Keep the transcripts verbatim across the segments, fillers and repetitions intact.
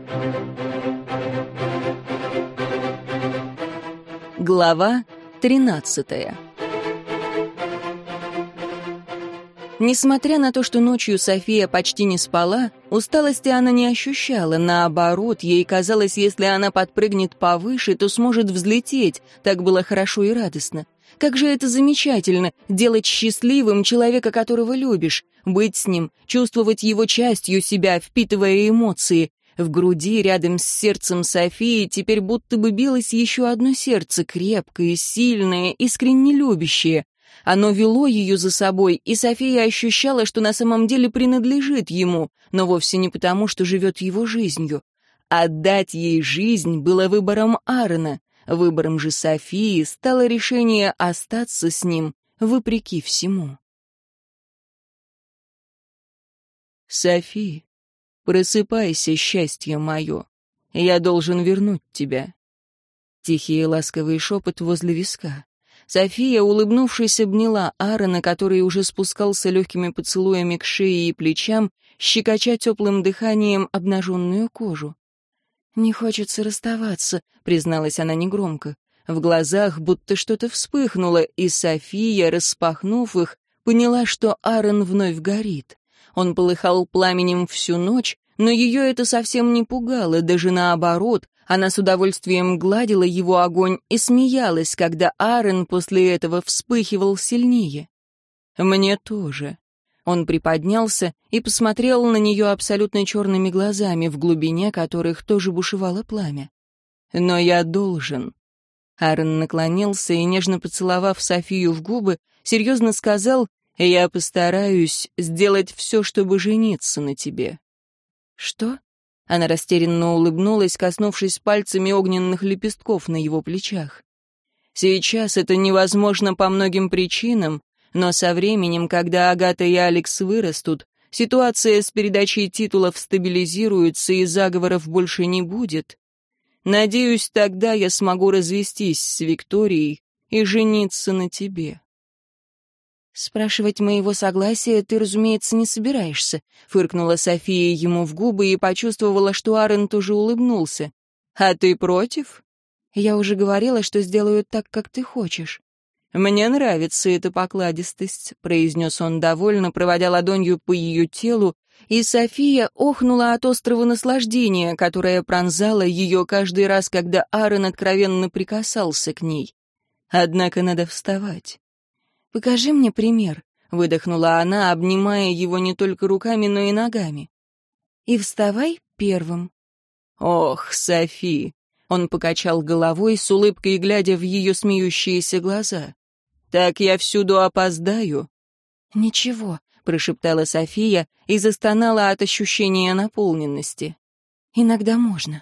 Глава тринадцатая. Несмотря на то, что ночью София почти не спала, усталости она не ощущала. Наоборот, ей казалось, если она подпрыгнет повыше, то сможет взлететь. Так было хорошо и радостно. Как же это замечательно — делать счастливым человека, которого любишь, быть с ним, чувствовать его частью себя, впитывая эмоции. В груди, рядом с сердцем Софии, теперь будто бы билось еще одно сердце, крепкое, сильное, искренне любящее. Оно вело ее за собой, и София ощущала, что на самом деле принадлежит ему, но вовсе не потому, что живет его жизнью. Отдать ей жизнь было выбором Аарона, выбором же Софии стало решение остаться с ним, вопреки всему. «Софи, просыпайся, счастье мое, я должен вернуть тебя». Тихий и ласковый шепот возле виска. София, улыбнувшись, обняла Аарона, который уже спускался легкими поцелуями к шее и плечам, щекоча теплым дыханием обнаженную кожу. «Не хочется расставаться», — призналась она негромко. В глазах будто что-то вспыхнуло, и София, распахнув их, поняла, что Аарон вновь горит. Он полыхал пламенем всю ночь, но ее это совсем не пугало, даже наоборот. Она с удовольствием гладила его огонь и смеялась, когда Аарон после этого вспыхивал сильнее. «Мне тоже». Он приподнялся и посмотрел на нее абсолютно черными глазами, в глубине которых тоже бушевало пламя. «Но я должен». Аарон наклонился и, нежно поцеловав Софию в губы, серьезно сказал: «Я постараюсь сделать все, чтобы жениться на тебе». «Что?» Она растерянно улыбнулась, коснувшись пальцами огненных лепестков на его плечах. «Сейчас это невозможно по многим причинам, но со временем, когда Агата и Алекс вырастут, ситуация с передачей титулов стабилизируется и заговоров больше не будет. Надеюсь, тогда я смогу развестись с Викторией и жениться на тебе». «Спрашивать моего согласия ты, разумеется, не собираешься», — фыркнула София ему в губы и почувствовала, что Аарон тоже улыбнулся. «А ты против?» «Я уже говорила, что сделаю так, как ты хочешь». «Мне нравится эта покладистость», — произнес он довольно, проводя ладонью по ее телу, и София охнула от острого наслаждения, которое пронзало ее каждый раз, когда Аарон откровенно прикасался к ней. «Однако надо вставать». «Покажи мне пример», — выдохнула она, обнимая его не только руками, но и ногами. «И вставай первым». «Ох, Софи!» — он покачал головой, с улыбкой глядя в ее смеющиеся глаза. «Так я всюду опоздаю». «Ничего», — прошептала София и застонала от ощущения наполненности. «Иногда можно».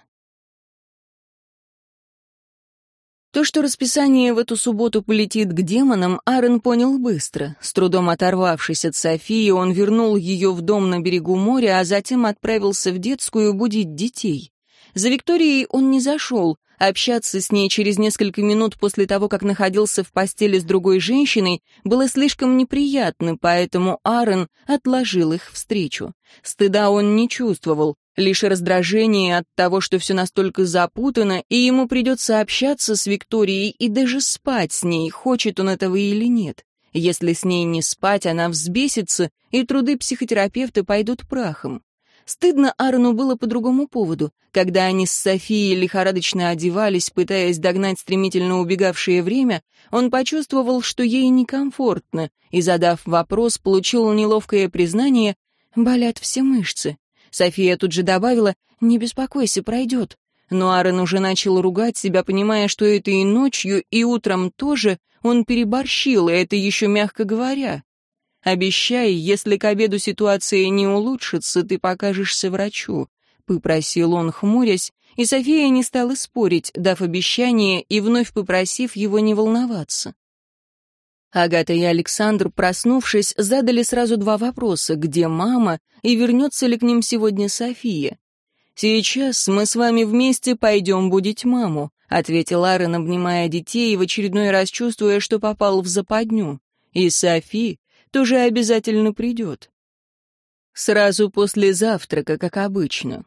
То, что расписание в эту субботу полетит к демонам, Аарон понял быстро. С трудом оторвавшись от Софии, он вернул ее в дом на берегу моря, а затем отправился в детскую будить детей. За Викторией он не зашел. Общаться с ней через несколько минут после того, как находился в постели с другой женщиной, было слишком неприятно, поэтому Аарон отложил их встречу. Стыда он не чувствовал. Лишь раздражение от того, что все настолько запутано, и ему придется общаться с Викторией и даже спать с ней, хочет он этого или нет. Если с ней не спать, она взбесится, и труды психотерапевта пойдут прахом. Стыдно Аарону было по другому поводу. Когда они с Софией лихорадочно одевались, пытаясь догнать стремительно убегавшее время, он почувствовал, что ей некомфортно, и, задав вопрос, получил неловкое признание: «Болят все мышцы». София тут же добавила: «Не беспокойся, пройдет». Но Аарон уже начал ругать себя, понимая, что это и ночью, и утром тоже он переборщил, и это еще мягко говоря. «Обещай, если к обеду ситуация не улучшится, ты покажешься врачу», — попросил он, хмурясь, и София не стала спорить, дав обещание и вновь попросив его не волноваться. Агата и Александр, проснувшись, задали сразу два вопроса: где мама и вернется ли к ним сегодня София. «Сейчас мы с вами вместе пойдем будить маму», — ответил Аарон, обнимая детей и в очередной раз чувствуя, что попал в западню. «И Софи тоже обязательно придет. Сразу после завтрака, как обычно.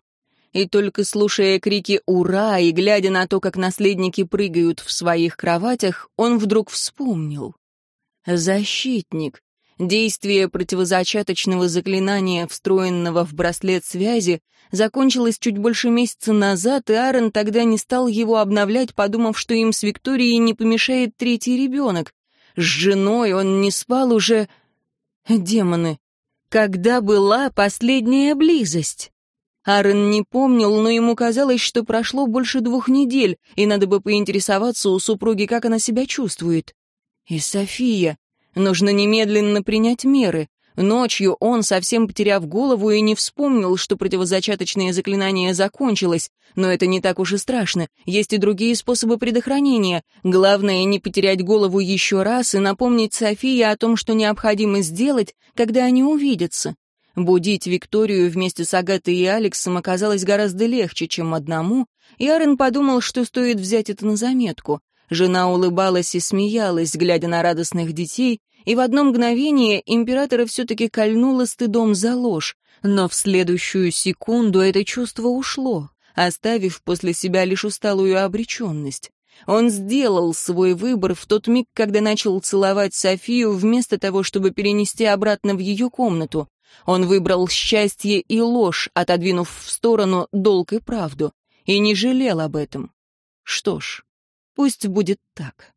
И только слушая крики «Ура!» и глядя на то, как наследники прыгают в своих кроватях, он вдруг вспомнил. Защитник. Действие противозачаточного заклинания, встроенного в браслет связи, закончилось чуть больше месяца назад, и Аарон тогда не стал его обновлять, подумав, что им с Викторией не помешает третий ребенок. С женой он не спал уже... Демоны. Когда была последняя близость? Аарон не помнил, но ему казалось, что прошло больше двух недель, и надо бы поинтересоваться у супруги, как она себя чувствует. И София. Нужно немедленно принять меры. Ночью он, совсем потеряв голову, и не вспомнил, что противозачаточное заклинание закончилось. Но это не так уж и страшно. Есть и другие способы предохранения. Главное, не потерять голову еще раз и напомнить Софии о том, что необходимо сделать, когда они увидятся. Будить Викторию вместе с Агатой и Алексом оказалось гораздо легче, чем одному, и Аарон подумал, что стоит взять это на заметку. Жена улыбалась и смеялась, глядя на радостных детей, и в одно мгновение императора все-таки кольнуло стыдом за ложь, но в следующую секунду это чувство ушло, оставив после себя лишь усталую обреченность. Он сделал свой выбор в тот миг, когда начал целовать Софию, вместо того, чтобы перенести обратно в ее комнату. Он выбрал счастье и ложь, отодвинув в сторону долг и правду, и не жалел об этом. Что ж, пусть будет так.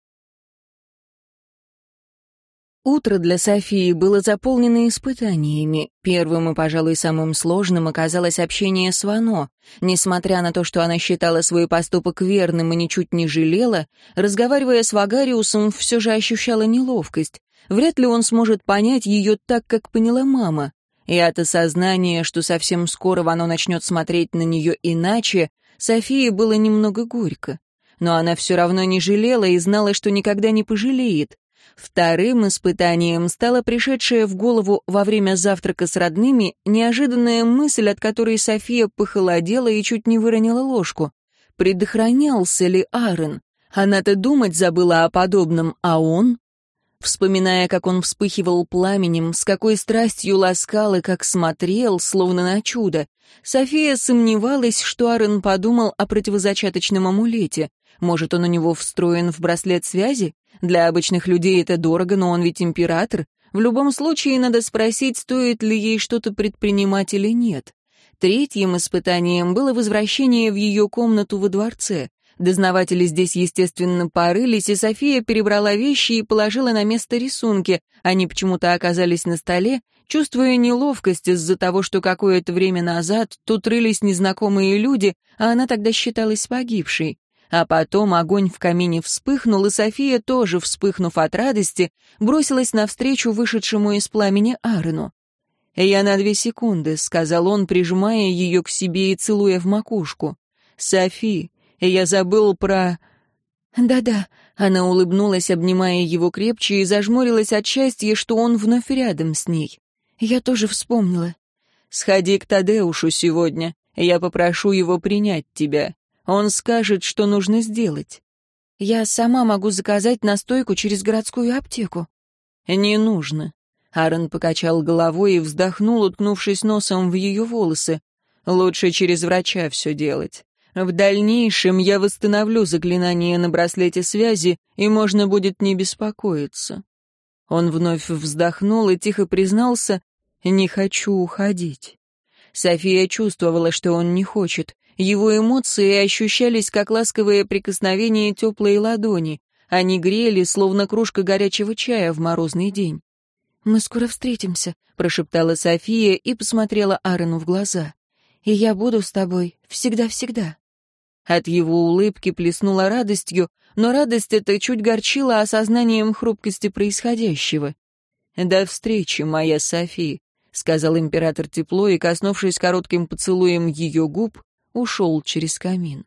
Утро для Софии было заполнено испытаниями. Первым и, пожалуй, самым сложным оказалось общение с Вано. Несмотря на то, что она считала свой поступок верным и ничуть не жалела, разговаривая с Вагариусом, все же ощущала неловкость. Вряд ли он сможет понять ее так, как поняла мама. И от осознания, что совсем скоро Вано начнет смотреть на нее иначе, Софии было немного горько. Но она все равно не жалела и знала, что никогда не пожалеет. Вторым испытанием стала пришедшая в голову во время завтрака с родными неожиданная мысль, от которой София похолодела и чуть не выронила ложку. Предохранялся ли Аарон? Она-то думать забыла о подобном, а он? Вспоминая, как он вспыхивал пламенем, с какой страстью ласкал и как смотрел, словно на чудо, София сомневалась, что Аарон подумал о противозачаточном амулете. Может, он у него встроен в браслет связи? Для обычных людей это дорого, но он ведь император. В любом случае, надо спросить, стоит ли ей что-то предпринимать или нет. Третьим испытанием было возвращение в ее комнату во дворце. Дознаватели здесь, естественно, порылись, и София перебрала вещи и положила на место рисунки. Они почему-то оказались на столе, чувствуя неловкость из-за того, что какое-то время назад тут рылись незнакомые люди, а она тогда считалась погибшей. А потом огонь в камине вспыхнул, и София, тоже вспыхнув от радости, бросилась навстречу вышедшему из пламени Аарону. «Я на две секунды», — сказал он, прижимая ее к себе и целуя в макушку. «Софи, я забыл про...» «Да-да», — она улыбнулась, обнимая его крепче, и зажмурилась от счастья, что он вновь рядом с ней. «Я тоже вспомнила». «Сходи к Тадеушу сегодня, я попрошу его принять тебя. Он скажет, что нужно сделать». «Я сама могу заказать настойку через городскую аптеку». «Не нужно». Аарон покачал головой и вздохнул, уткнувшись носом в ее волосы. «Лучше через врача все делать. В дальнейшем я восстановлю заклинание на браслете связи, и можно будет не беспокоиться». Он вновь вздохнул и тихо признался: «Не хочу уходить». София чувствовала, что он не хочет. Его эмоции ощущались, как ласковое прикосновение теплой ладони. Они грели, словно кружка горячего чая в морозный день. «Мы скоро встретимся», — прошептала София и посмотрела Аарону в глаза. «И я буду с тобой всегда-всегда». От его улыбки плеснула радостью, но радость эта чуть горчила осознанием хрупкости происходящего. «До встречи, моя Софи», — сказал император тепло и, коснувшись коротким поцелуем ее губ, ушел через камин.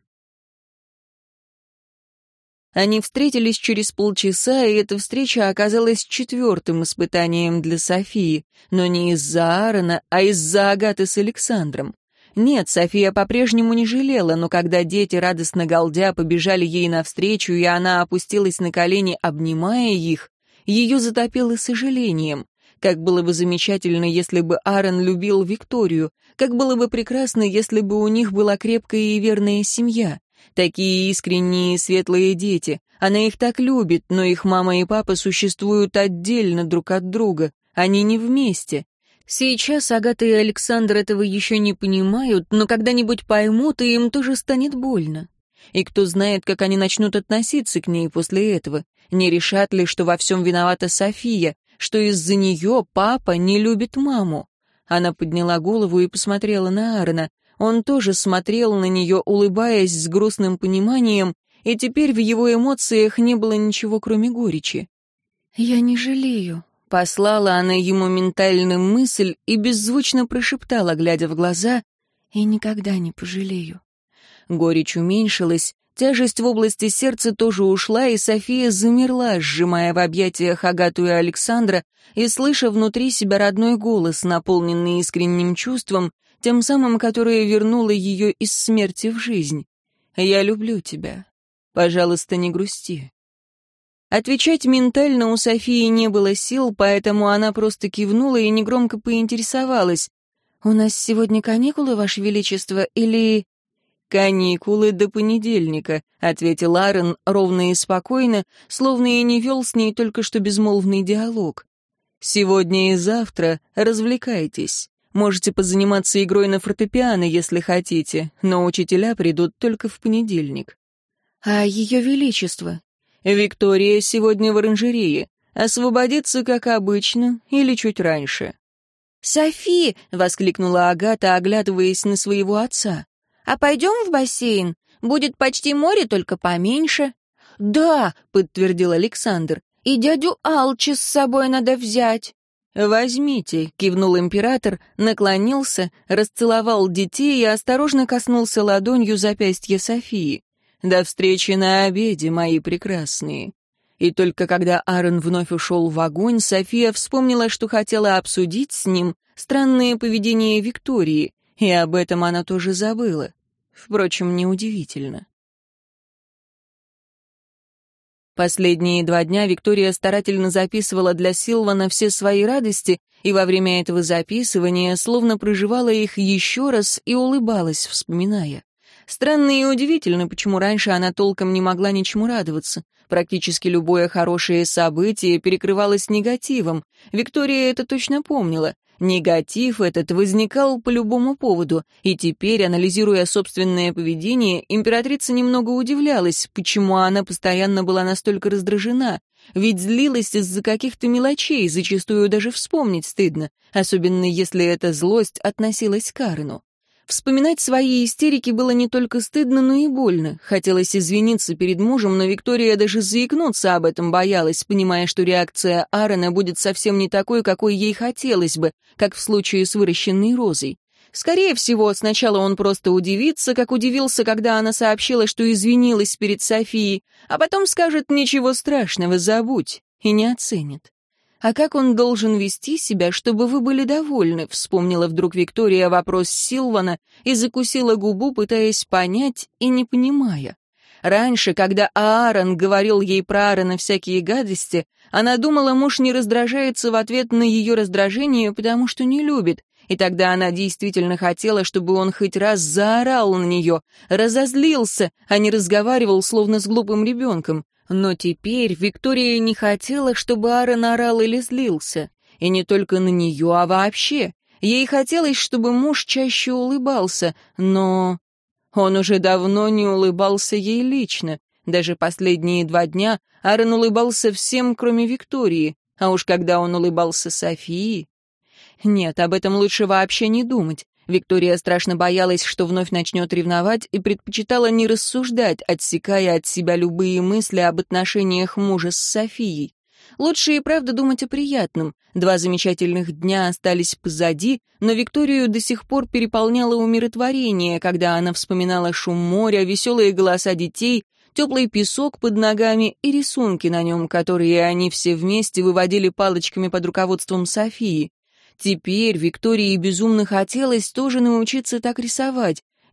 Они встретились через полчаса, и эта встреча оказалась четвертым испытанием для Софии, но не из-за Аарона, а из-за Агаты с Александром. Нет, София по-прежнему не жалела, но когда дети, радостно галдя, побежали ей навстречу, и она опустилась на колени, обнимая их, ее затопило сожалением. Как было бы замечательно, если бы Аарон любил Викторию. Как было бы прекрасно, если бы у них была крепкая и верная семья. Такие искренние и светлые дети. Она их так любит, но их мама и папа существуют отдельно друг от друга. Они не вместе. Сейчас Агата и Александр этого еще не понимают, но когда-нибудь поймут, и им тоже станет больно. И кто знает, как они начнут относиться к ней после этого. Не решат ли, что во всем виновата София, что из-за нее папа не любит маму? Она подняла голову и посмотрела на Аарона. Он тоже смотрел на нее, улыбаясь с грустным пониманием, и теперь в его эмоциях не было ничего, кроме горечи. «Я не жалею», — послала она ему ментальную мысль и беззвучно прошептала, глядя в глаза, «и никогда не пожалею». Горечь уменьшилась, тяжесть в области сердца тоже ушла, и София замерла, сжимая в объятиях Агату и Александра и слыша внутри себя родной голос, наполненный искренним чувством, тем самым, которое вернуло ее из смерти в жизнь. «Я люблю тебя. Пожалуйста, не грусти». Отвечать ментально у Софии не было сил, поэтому она просто кивнула и негромко поинтересовалась. «У нас сегодня каникулы, Ваше Величество, или...» «Каникулы до понедельника», — ответил Аарон ровно и спокойно, словно и не вел с ней только что безмолвный диалог. «Сегодня и завтра развлекайтесь. Можете позаниматься игрой на фортепиано, если хотите, но учителя придут только в понедельник». «А Ее Величество?» «Виктория сегодня в оранжерее. Освободится, как обычно, или чуть раньше». «Софи!» — воскликнула Агата, оглядываясь на своего отца. «А пойдем в бассейн? Будет почти море, только поменьше». «Да», — подтвердил Александр, — «и дядю Алчи с собой надо взять». «Возьмите», — кивнул император, наклонился, расцеловал детей и осторожно коснулся ладонью запястья Софии. «До встречи на обеде, мои прекрасные». И только когда Аарон вновь ушел в огонь, София вспомнила, что хотела обсудить с ним странное поведение Виктории, и об этом она тоже забыла. Впрочем, неудивительно. Последние два дня Виктория старательно записывала для Силвана все свои радости, и во время этого записывания словно проживала их еще раз и улыбалась, вспоминая. Странно и удивительно, почему раньше она толком не могла ничему радоваться. Практически любое хорошее событие перекрывалось негативом. Виктория это точно помнила. Негатив этот возникал по любому поводу, и теперь, анализируя собственное поведение, императрица немного удивлялась, почему она постоянно была настолько раздражена, ведь злилась из-за каких-то мелочей, зачастую даже вспомнить стыдно, особенно если эта злость относилась к Аарону. Вспоминать свои истерики было не только стыдно, но и больно. Хотелось извиниться перед мужем, но Виктория даже заикнуться об этом боялась, понимая, что реакция Аарона будет совсем не такой, какой ей хотелось бы, как в случае с выращенной розой. Скорее всего, сначала он просто удивится, как удивился, когда она сообщила, что извинилась перед Софией, а потом скажет «ничего страшного, забудь», и не оценит. «А как он должен вести себя, чтобы вы были довольны?» — вспомнила вдруг Виктория вопрос Силвана и закусила губу, пытаясь понять и не понимая. Раньше, когда Аарон говорил ей про Аарона всякие гадости, она думала, муж не раздражается в ответ на ее раздражение, потому что не любит, и тогда она действительно хотела, чтобы он хоть раз заорал на нее, разозлился, а не разговаривал, словно с глупым ребенком. Но теперь Виктория не хотела, чтобы Аарон орал или злился. И не только на нее, а вообще. Ей хотелось, чтобы муж чаще улыбался, но... Он уже давно не улыбался ей лично. Даже последние два дня Аарон улыбался всем, кроме Виктории. А уж когда он улыбался Софии... Нет, об этом лучше вообще не думать. Виктория страшно боялась, что вновь начнет ревновать, и предпочитала не рассуждать, отсекая от себя любые мысли об отношениях мужа с Софией. Лучше и правда думать о приятном. Два замечательных дня остались позади, но Викторию до сих пор переполняло умиротворение, когда она вспоминала шум моря, веселые голоса детей, теплый песок под ногами и рисунки на нем, которые они все вместе выводили палочками под руководством Софии. Теперь Виктории безумно хотелось тоже научиться так рисовать.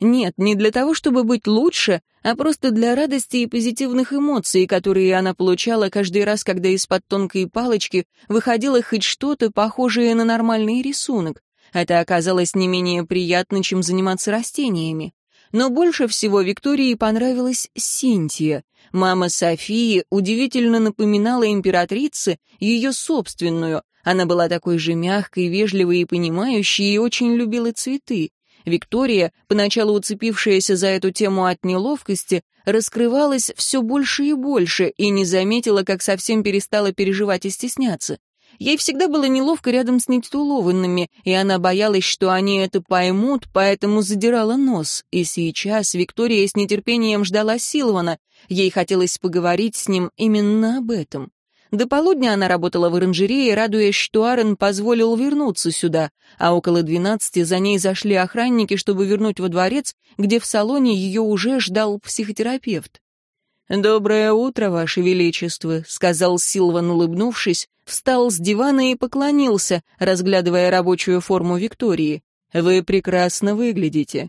Нет, не для того, чтобы быть лучше, а просто для радости и позитивных эмоций, которые она получала каждый раз, когда из-под тонкой палочки выходило хоть что-то похожее на нормальный рисунок. Это оказалось не менее приятно, чем заниматься растениями. Но больше всего Виктории понравилась Синтия. Мама Софии удивительно напоминала императрице ее собственную. Она была такой же мягкой, вежливой и понимающей, и очень любила цветы. Виктория, поначалу уцепившаяся за эту тему от неловкости, раскрывалась все больше и больше и не заметила, как совсем перестала переживать и стесняться. Ей всегда было неловко рядом с нетитулованными, и она боялась, что они это поймут, поэтому задирала нос. И сейчас Виктория с нетерпением ждала Силвана. Ей хотелось поговорить с ним именно об этом. До полудня она работала в оранжерее, радуясь, что Аарон позволил вернуться сюда, а около двенадцати за ней зашли охранники, чтобы вернуть во дворец, где в салоне ее уже ждал психотерапевт. «Доброе утро, Ваше Величество», — сказал Силван, улыбнувшись, встал с дивана и поклонился, разглядывая рабочую форму Виктории. «Вы прекрасно выглядите».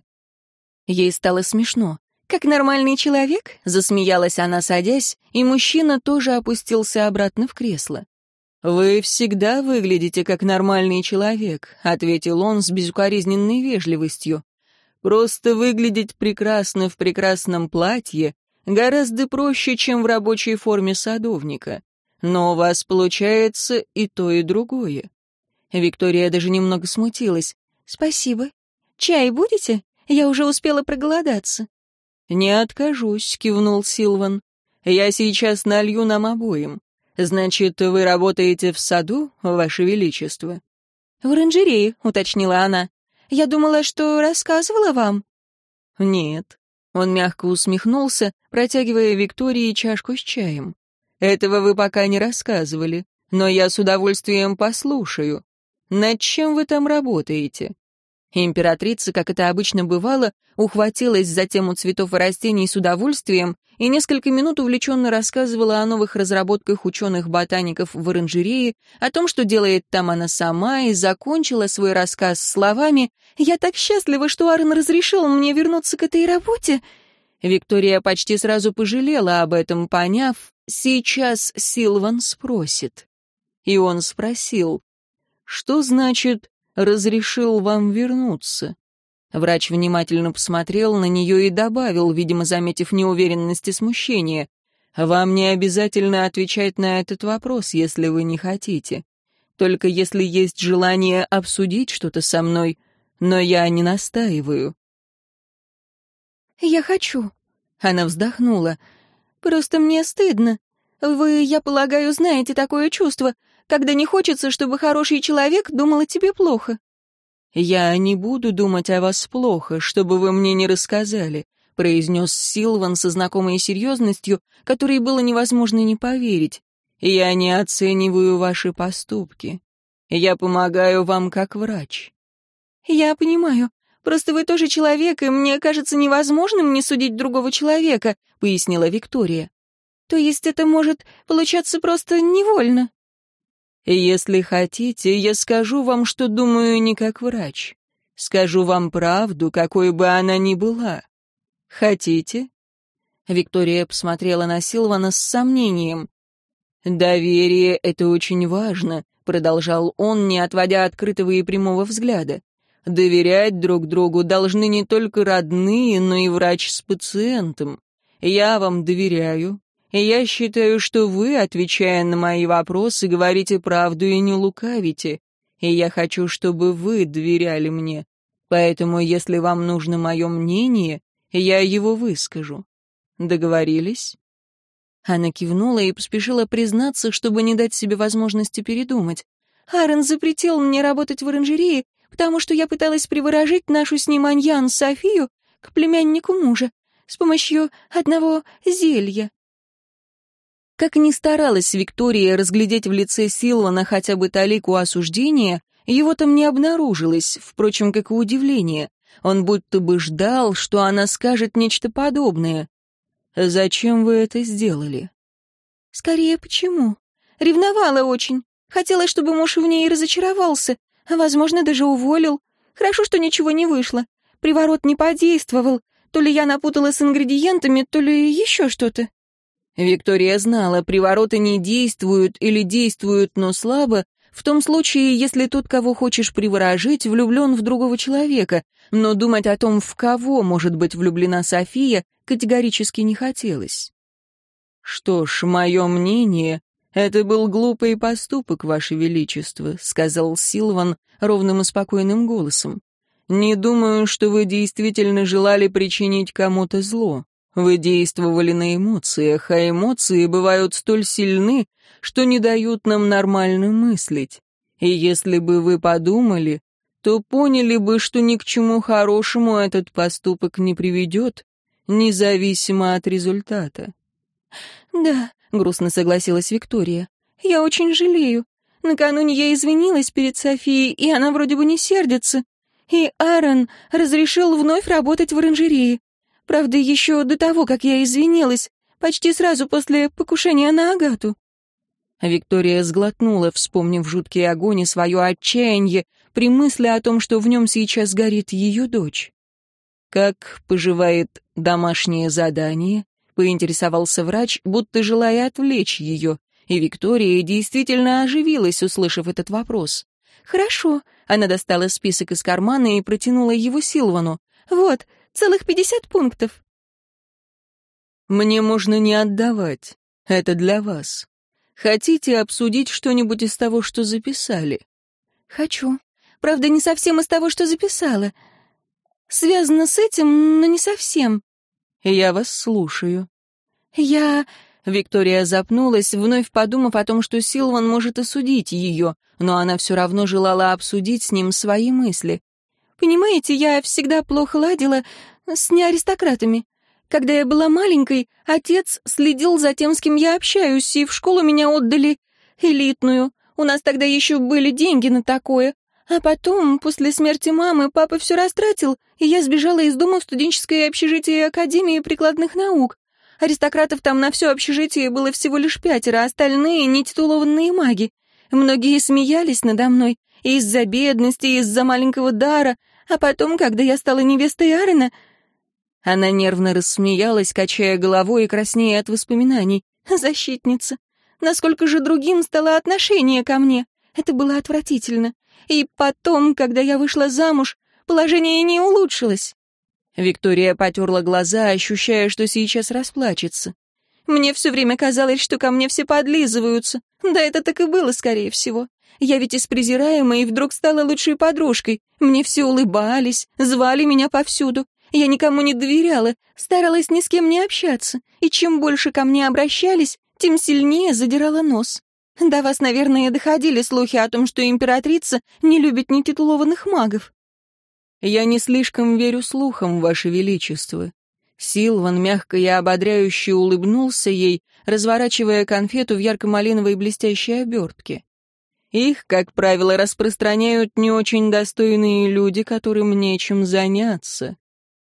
Ей стало смешно. «Как нормальный человек?» — засмеялась она, садясь, и мужчина тоже опустился обратно в кресло. «Вы всегда выглядите как нормальный человек», — ответил он с безукоризненной вежливостью. «Просто выглядеть прекрасно в прекрасном платье гораздо проще, чем в рабочей форме садовника. Но у вас получается и то, и другое». Виктория даже немного смутилась. «Спасибо. Чай будете? Я уже успела проголодаться». «Не откажусь», — кивнул Силван. «Я сейчас налью нам обоим. Значит, вы работаете в саду, Ваше Величество?» «В оранжерее», — уточнила она. «Я думала, что рассказывала вам». «Нет». Он мягко усмехнулся, протягивая Виктории чашку с чаем. «Этого вы пока не рассказывали, но я с удовольствием послушаю. Над чем вы там работаете?» Императрица, как это обычно бывало, ухватилась за тему цветов и растений с удовольствием и несколько минут увлеченно рассказывала о новых разработках ученых-ботаников в оранжерее, о том, что делает там она сама, и закончила свой рассказ словами «Я так счастлива, что Аарон разрешил мне вернуться к этой работе». Виктория почти сразу пожалела об этом, поняв, сейчас Силван спросит. И он спросил, что значит «разрешил вам вернуться»? Врач внимательно посмотрел на нее и добавил, видимо, заметив неуверенность и смущение, «Вам не обязательно отвечать на этот вопрос, если вы не хотите. Только если есть желание обсудить что-то со мной, но я не настаиваю». «Я хочу». Она вздохнула. «Просто мне стыдно. Вы, я полагаю, знаете такое чувство, когда не хочется, чтобы хороший человек думал о тебе плохо». «Я не буду думать о вас плохо, чтобы вы мне не рассказали», произнес Силван со знакомой серьезностью, которой было невозможно не поверить. «Я не оцениваю ваши поступки. Я помогаю вам как врач». «Я понимаю. Просто вы тоже человек, и мне кажется невозможным не судить другого человека», пояснила Виктория. «То есть это может получаться просто невольно?» «Если хотите, я скажу вам, что думаю не как врач. Скажу вам правду, какой бы она ни была. Хотите?» Виктория посмотрела на Силвана с сомнением. «Доверие — это очень важно», — продолжал он, не отводя открытого и прямого взгляда. «Доверять друг другу должны не только родные, но и врач с пациентом. Я вам доверяю. И я считаю, что вы, отвечая на мои вопросы, говорите правду и не лукавите. И я хочу, чтобы вы доверяли мне. Поэтому, если вам нужно мое мнение, я его выскажу. Договорились?» Она кивнула и поспешила признаться, чтобы не дать себе возможности передумать. «Аарон запретил мне работать в оранжерее, потому что я пыталась приворожить нашу с ним Аньян Софию к племяннику мужа с помощью одного зелья». Как ни старалась Виктория разглядеть в лице Силвана хотя бы талику осуждения, его там не обнаружилось, впрочем, как и удивление. Он будто бы ждал, что она скажет нечто подобное. «Зачем вы это сделали?» «Скорее, почему? Ревновала очень. Хотела, чтобы муж в ней разочаровался, а, возможно, даже уволил. Хорошо, что ничего не вышло. приворот не подействовал. То ли я напутала с ингредиентами, то ли еще что-то». Виктория знала, привороты не действуют или действуют, но слабо, в том случае, если тот, кого хочешь приворожить, влюблен в другого человека, но думать о том, в кого может быть влюблена София, категорически не хотелось. «Что ж, мое мнение, это был глупый поступок, Ваше Величество», — сказал Силван ровным и спокойным голосом. «Не думаю, что вы действительно желали причинить кому-то зло. Вы действовали на эмоциях, а эмоции бывают столь сильны, что не дают нам нормально мыслить. И если бы вы подумали, то поняли бы, что ни к чему хорошему этот поступок не приведет, независимо от результата». «Да», — грустно согласилась Виктория, — «я очень жалею. Накануне я извинилась перед Софией, и она вроде бы не сердится. И Аарон разрешил вновь работать в оранжерее. Правда, еще до того, как я извинилась, почти сразу после покушения на Агату». Виктория сглотнула, вспомнив жуткий огонь и свое отчаяние при мысли о том, что в нем сейчас горит ее дочь. «Как поживает домашнее задание?» — поинтересовался врач, будто желая отвлечь ее, и Виктория действительно оживилась, услышав этот вопрос. «Хорошо», — она достала список из кармана и протянула его Силвану. «Вот, целых пятьдесят пунктов». «Мне можно не отдавать. Это для вас. Хотите обсудить что-нибудь из того, что записали?» «Хочу. Правда, не совсем из того, что записала. Связано с этим, но не совсем». «Я вас слушаю». «Я...» Виктория запнулась, вновь подумав о том, что Силван может осудить ее, но она все равно желала обсудить с ним свои мысли. «Понимаете, я всегда плохо ладила с неаристократами. Когда я была маленькой, отец следил за тем, с кем я общаюсь, и в школу меня отдали элитную. У нас тогда еще были деньги на такое. А потом, после смерти мамы, папа все растратил, и я сбежала из дома в студенческое общежитие Академии прикладных наук. Аристократов там на все общежитие было всего лишь пятеро, остальные — нетитулованные маги. Многие смеялись надо мной из-за бедности, из-за маленького дара, а потом, когда я стала невестой Аарона...» Она нервно рассмеялась, качая головой и краснея от воспоминаний. «Защитница. Насколько же другим стало отношение ко мне. Это было отвратительно. И потом, когда я вышла замуж, положение не улучшилось». Виктория потерла глаза, ощущая, что сейчас расплачется. «Мне все время казалось, что ко мне все подлизываются. Да это так и было, скорее всего. Я ведь из презираемой и вдруг стала лучшей подружкой. Мне все улыбались, звали меня повсюду. Я никому не доверяла, старалась ни с кем не общаться. И чем больше ко мне обращались, тем сильнее задирала нос. До вас, наверное, доходили слухи о том, что императрица не любит нетитулованных магов». «Я не слишком верю слухам, Ваше Величество». Силван мягко и ободряюще улыбнулся ей, разворачивая конфету в ярко-малиновой блестящей обертке. «Их, как правило, распространяют не очень достойные люди, которым нечем заняться».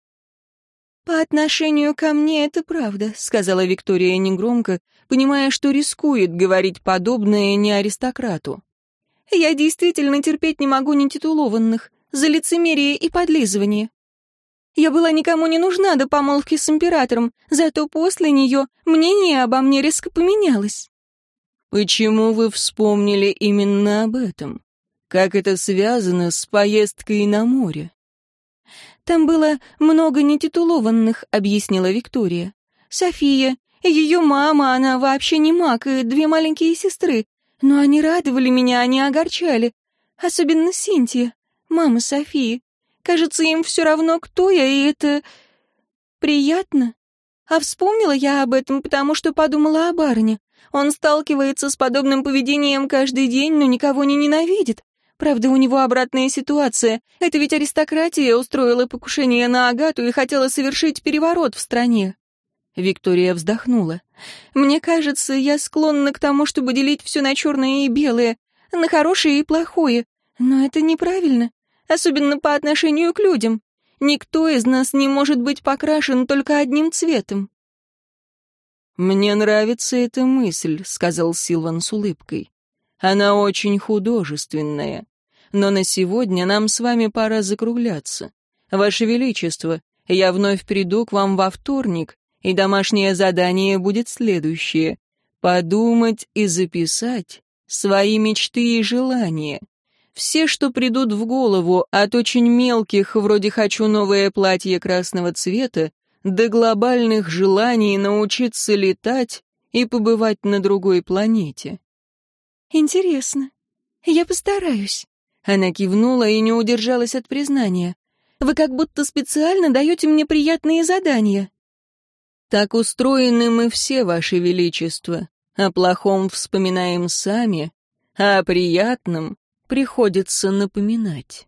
«По отношению ко мне это правда», — сказала Виктория негромко, понимая, что рискует говорить подобное не аристократу. «Я действительно терпеть не могу нетитулованных, за лицемерие и подлизывание. Я была никому не нужна до помолвки с императором, зато после нее мнение обо мне резко поменялось». «Почему вы вспомнили именно об этом? Как это связано с поездкой на море?» «Там было много нетитулованных», — объяснила Виктория. «София, ее мама, она вообще не маг, и две маленькие сестры. Но они радовали меня, они огорчали. Особенно Синтия, мама Софии. Кажется, им все равно, кто я, и это... приятно. А вспомнила я об этом, потому что подумала о бароне. Он сталкивается с подобным поведением каждый день, но никого не ненавидит. Правда, у него обратная ситуация. Это ведь аристократия устроила покушение на Агату и хотела совершить переворот в стране». Виктория вздохнула. «Мне кажется, я склонна к тому, чтобы делить все на черное и белое, на хорошее и плохое. Но это неправильно, особенно по отношению к людям. Никто из нас не может быть покрашен только одним цветом». «Мне нравится эта мысль», — сказал Силван с улыбкой. «Она очень художественная. Но на сегодня нам с вами пора закругляться. «Ваше Величество, я вновь приду к вам во вторник, и домашнее задание будет следующее — подумать и записать свои мечты и желания. Все, что придут в голову, от очень мелких, вроде «хочу новое платье красного цвета», до глобальных желаний научиться летать и побывать на другой планете». «Интересно. Я постараюсь». Она кивнула и не удержалась от признания. «Вы как будто специально даете мне приятные задания». «Так устроены мы все, Ваше Величество. О плохом вспоминаем сами, а о приятном приходится напоминать».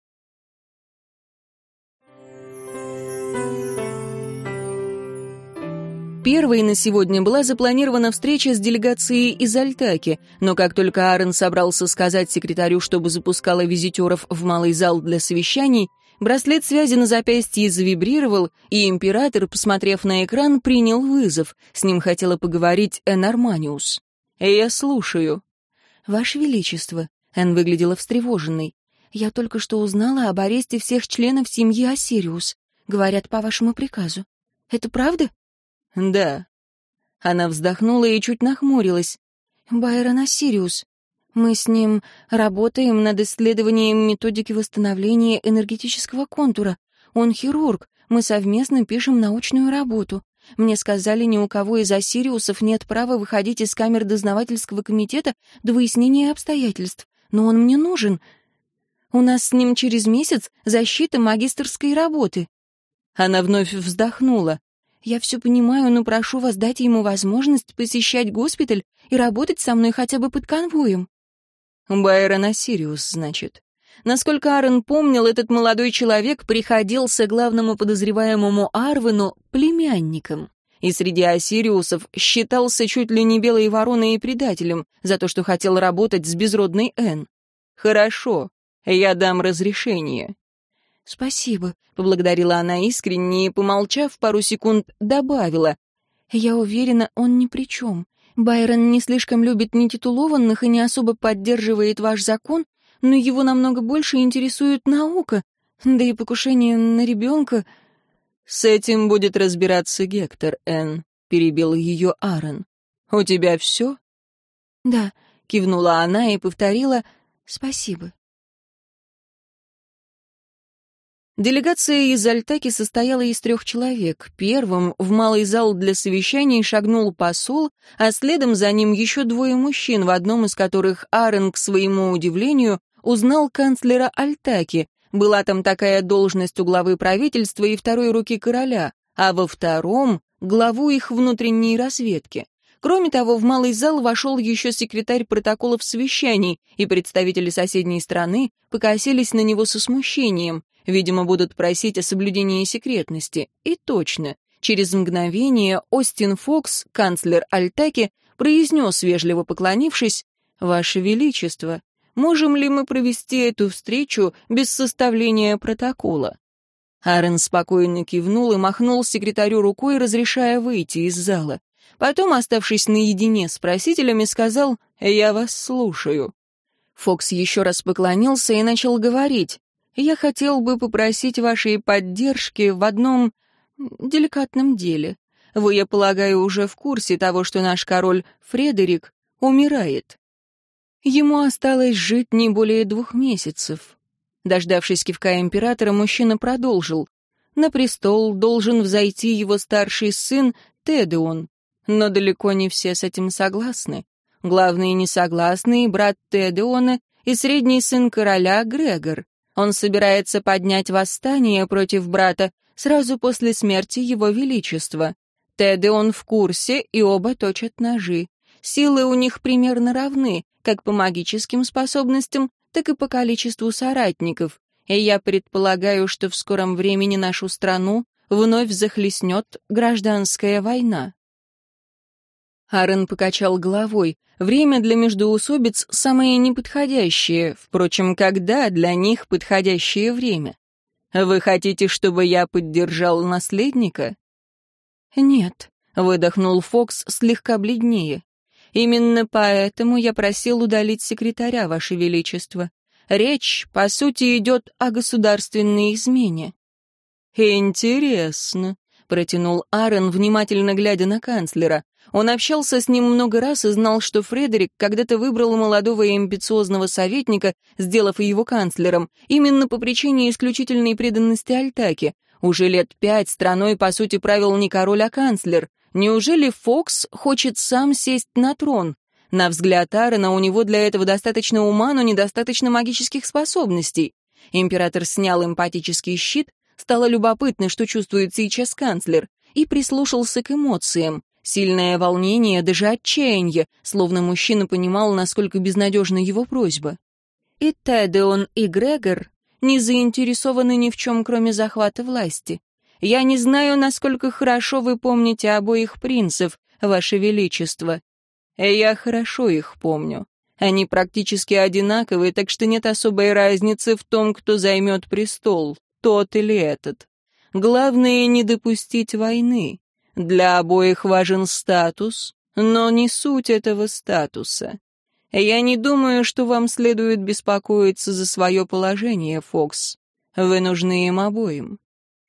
Первой на сегодня была запланирована встреча с делегацией из Альтаки, но как только Аарон собрался сказать секретарю, чтобы запускала визитеров в малый зал для совещаний, браслет связи на запястье завибрировал, и император, посмотрев на экран, принял вызов. С ним хотела поговорить Энн Арманиус. «Я слушаю». «Ваше Величество», — Энн выглядела встревоженной, «я только что узнала об аресте всех членов семьи Осириус. Говорят, по вашему приказу. Это правда?» «Да». Она вздохнула и чуть нахмурилась. «Байрон Осириус. Мы с ним работаем над исследованием методики восстановления энергетического контура. Он хирург. Мы совместно пишем научную работу. Мне сказали, ни у кого из Осириусов нет права выходить из камер дознавательского комитета до выяснения обстоятельств. Но он мне нужен. У нас с ним через месяц защита магистерской работы». Она вновь вздохнула. «Я все понимаю, но прошу вас дать ему возможность посещать госпиталь и работать со мной хотя бы под конвоем». «Байрон Осириус, значит». Насколько Аарон помнил, этот молодой человек приходился главному подозреваемому Арвену племянником, и среди Осириусов считался чуть ли не белой вороной и предателем за то, что хотел работать с безродной Энн. «Хорошо, я дам разрешение». «Спасибо», — поблагодарила она искренне и, помолчав пару секунд, добавила. «Я уверена, он ни при чем. Байрон не слишком любит нетитулованных и не особо поддерживает ваш закон, но его намного больше интересует наука, да и покушение на ребенка». «С этим будет разбираться Гектор, Энн», — перебил ее Аарон. «У тебя все?» «Да», — кивнула она и повторила «спасибо». Делегация из Альтаки состояла из трех человек. Первым в малый зал для совещаний шагнул посол, а следом за ним еще двое мужчин, в одном из которых Аарон, к своему удивлению, узнал канцлера Альтаки. Была там такая должность у главы правительства и второй руки короля, а во втором — главу их внутренней разведки. Кроме того, в малый зал вошел еще секретарь протоколов совещаний, и представители соседней страны покосились на него со смущением. Видимо, будут просить о соблюдении секретности. И точно, через мгновение Остин Фокс, канцлер Альтаки, произнес, вежливо поклонившись, «Ваше Величество, можем ли мы провести эту встречу без составления протокола?» Аарон спокойно кивнул и махнул секретарю рукой, разрешая выйти из зала. Потом, оставшись наедине с просителями, сказал «Я вас слушаю». Фокс еще раз поклонился и начал говорить. «Я хотел бы попросить вашей поддержки в одном деликатном деле. Вы, я полагаю, уже в курсе того, что наш король Фредерик умирает. Ему осталось жить не более двух месяцев». Дождавшись кивка императора, мужчина продолжил. «На престол должен взойти его старший сын Тедеон, но далеко не все с этим согласны. Главный несогласный — брат Тедеона и средний сын короля Грегор. Он собирается поднять восстание против брата сразу после смерти его величества. Тедеон в курсе, и оба точат ножи. Силы у них примерно равны, как по магическим способностям, так и по количеству соратников, и я предполагаю, что в скором времени нашу страну вновь захлестнет гражданская война». Аарон покачал головой. Время для междоусобиц самое неподходящее, впрочем, когда для них подходящее время? «Вы хотите, чтобы я поддержал наследника?» «Нет», — выдохнул Фокс слегка бледнее. «Именно поэтому я просил удалить секретаря, Ваше Величество. Речь, по сути, идет о государственной измене». «Интересно», — протянул Аарон, внимательно глядя на канцлера. Он общался с ним много раз и знал, что Фредерик когда-то выбрал молодого и амбициозного советника, сделав его канцлером, именно по причине исключительной преданности Альтаке. Уже лет пять страной, по сути, правил не король, а канцлер. Неужели Фокс хочет сам сесть на трон? На взгляд Аарона, у него для этого достаточно ума, но недостаточно магических способностей. Император снял эмпатический щит, стало любопытно, что чувствует сейчас канцлер, и прислушался к эмоциям. Сильное волнение, даже отчаяние, словно мужчина понимал, насколько безнадежна его просьба. И Тедеон, и Грегор не заинтересованы ни в чем, кроме захвата власти. Я не знаю, насколько хорошо вы помните обоих принцев, Ваше Величество. Я хорошо их помню. Они практически одинаковые, так что нет особой разницы в том, кто займет престол, тот или этот. Главное — не допустить войны. Для обоих важен статус, но не суть этого статуса. Я не думаю, что вам следует беспокоиться за свое положение, Фокс. Вы нужны им обоим».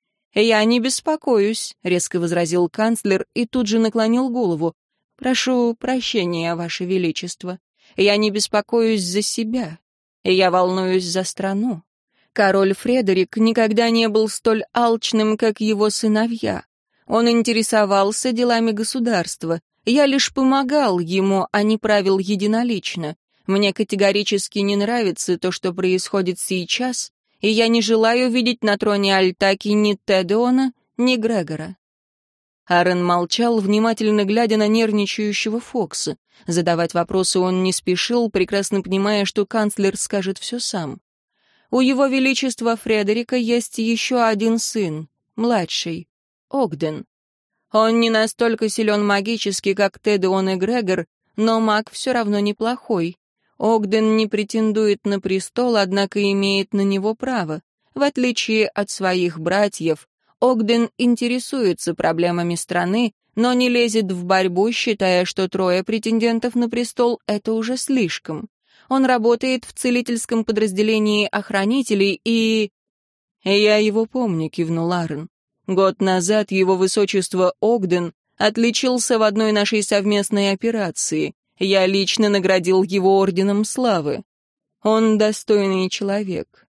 «Я не беспокоюсь», — резко возразил канцлер и тут же наклонил голову. «Прошу прощения, Ваше Величество. Я не беспокоюсь за себя. Я волнуюсь за страну. Король Фредерик никогда не был столь алчным, как его сыновья. Он интересовался делами государства. Я лишь помогал ему, а не правил единолично. Мне категорически не нравится то, что происходит сейчас, и я не желаю видеть на троне Альтаки ни Тедеона, ни Грегора». Аарон молчал, внимательно глядя на нервничающего Фокса. Задавать вопросы он не спешил, прекрасно понимая, что канцлер скажет все сам. «У его величества Фредерика есть еще один сын, младший, Огден. Он не настолько силен магически, как Тедеон и Грегор, но маг все равно неплохой. Огден не претендует на престол, однако имеет на него право. В отличие от своих братьев, Огден интересуется проблемами страны, но не лезет в борьбу, считая, что трое претендентов на престол — это уже слишком. Он работает в целительском подразделении охранителей и... «Я его помню», — кивнул Аарон. «Год назад его высочество Огден отличился в одной нашей совместной операции. Я лично наградил его орденом славы. Он достойный человек».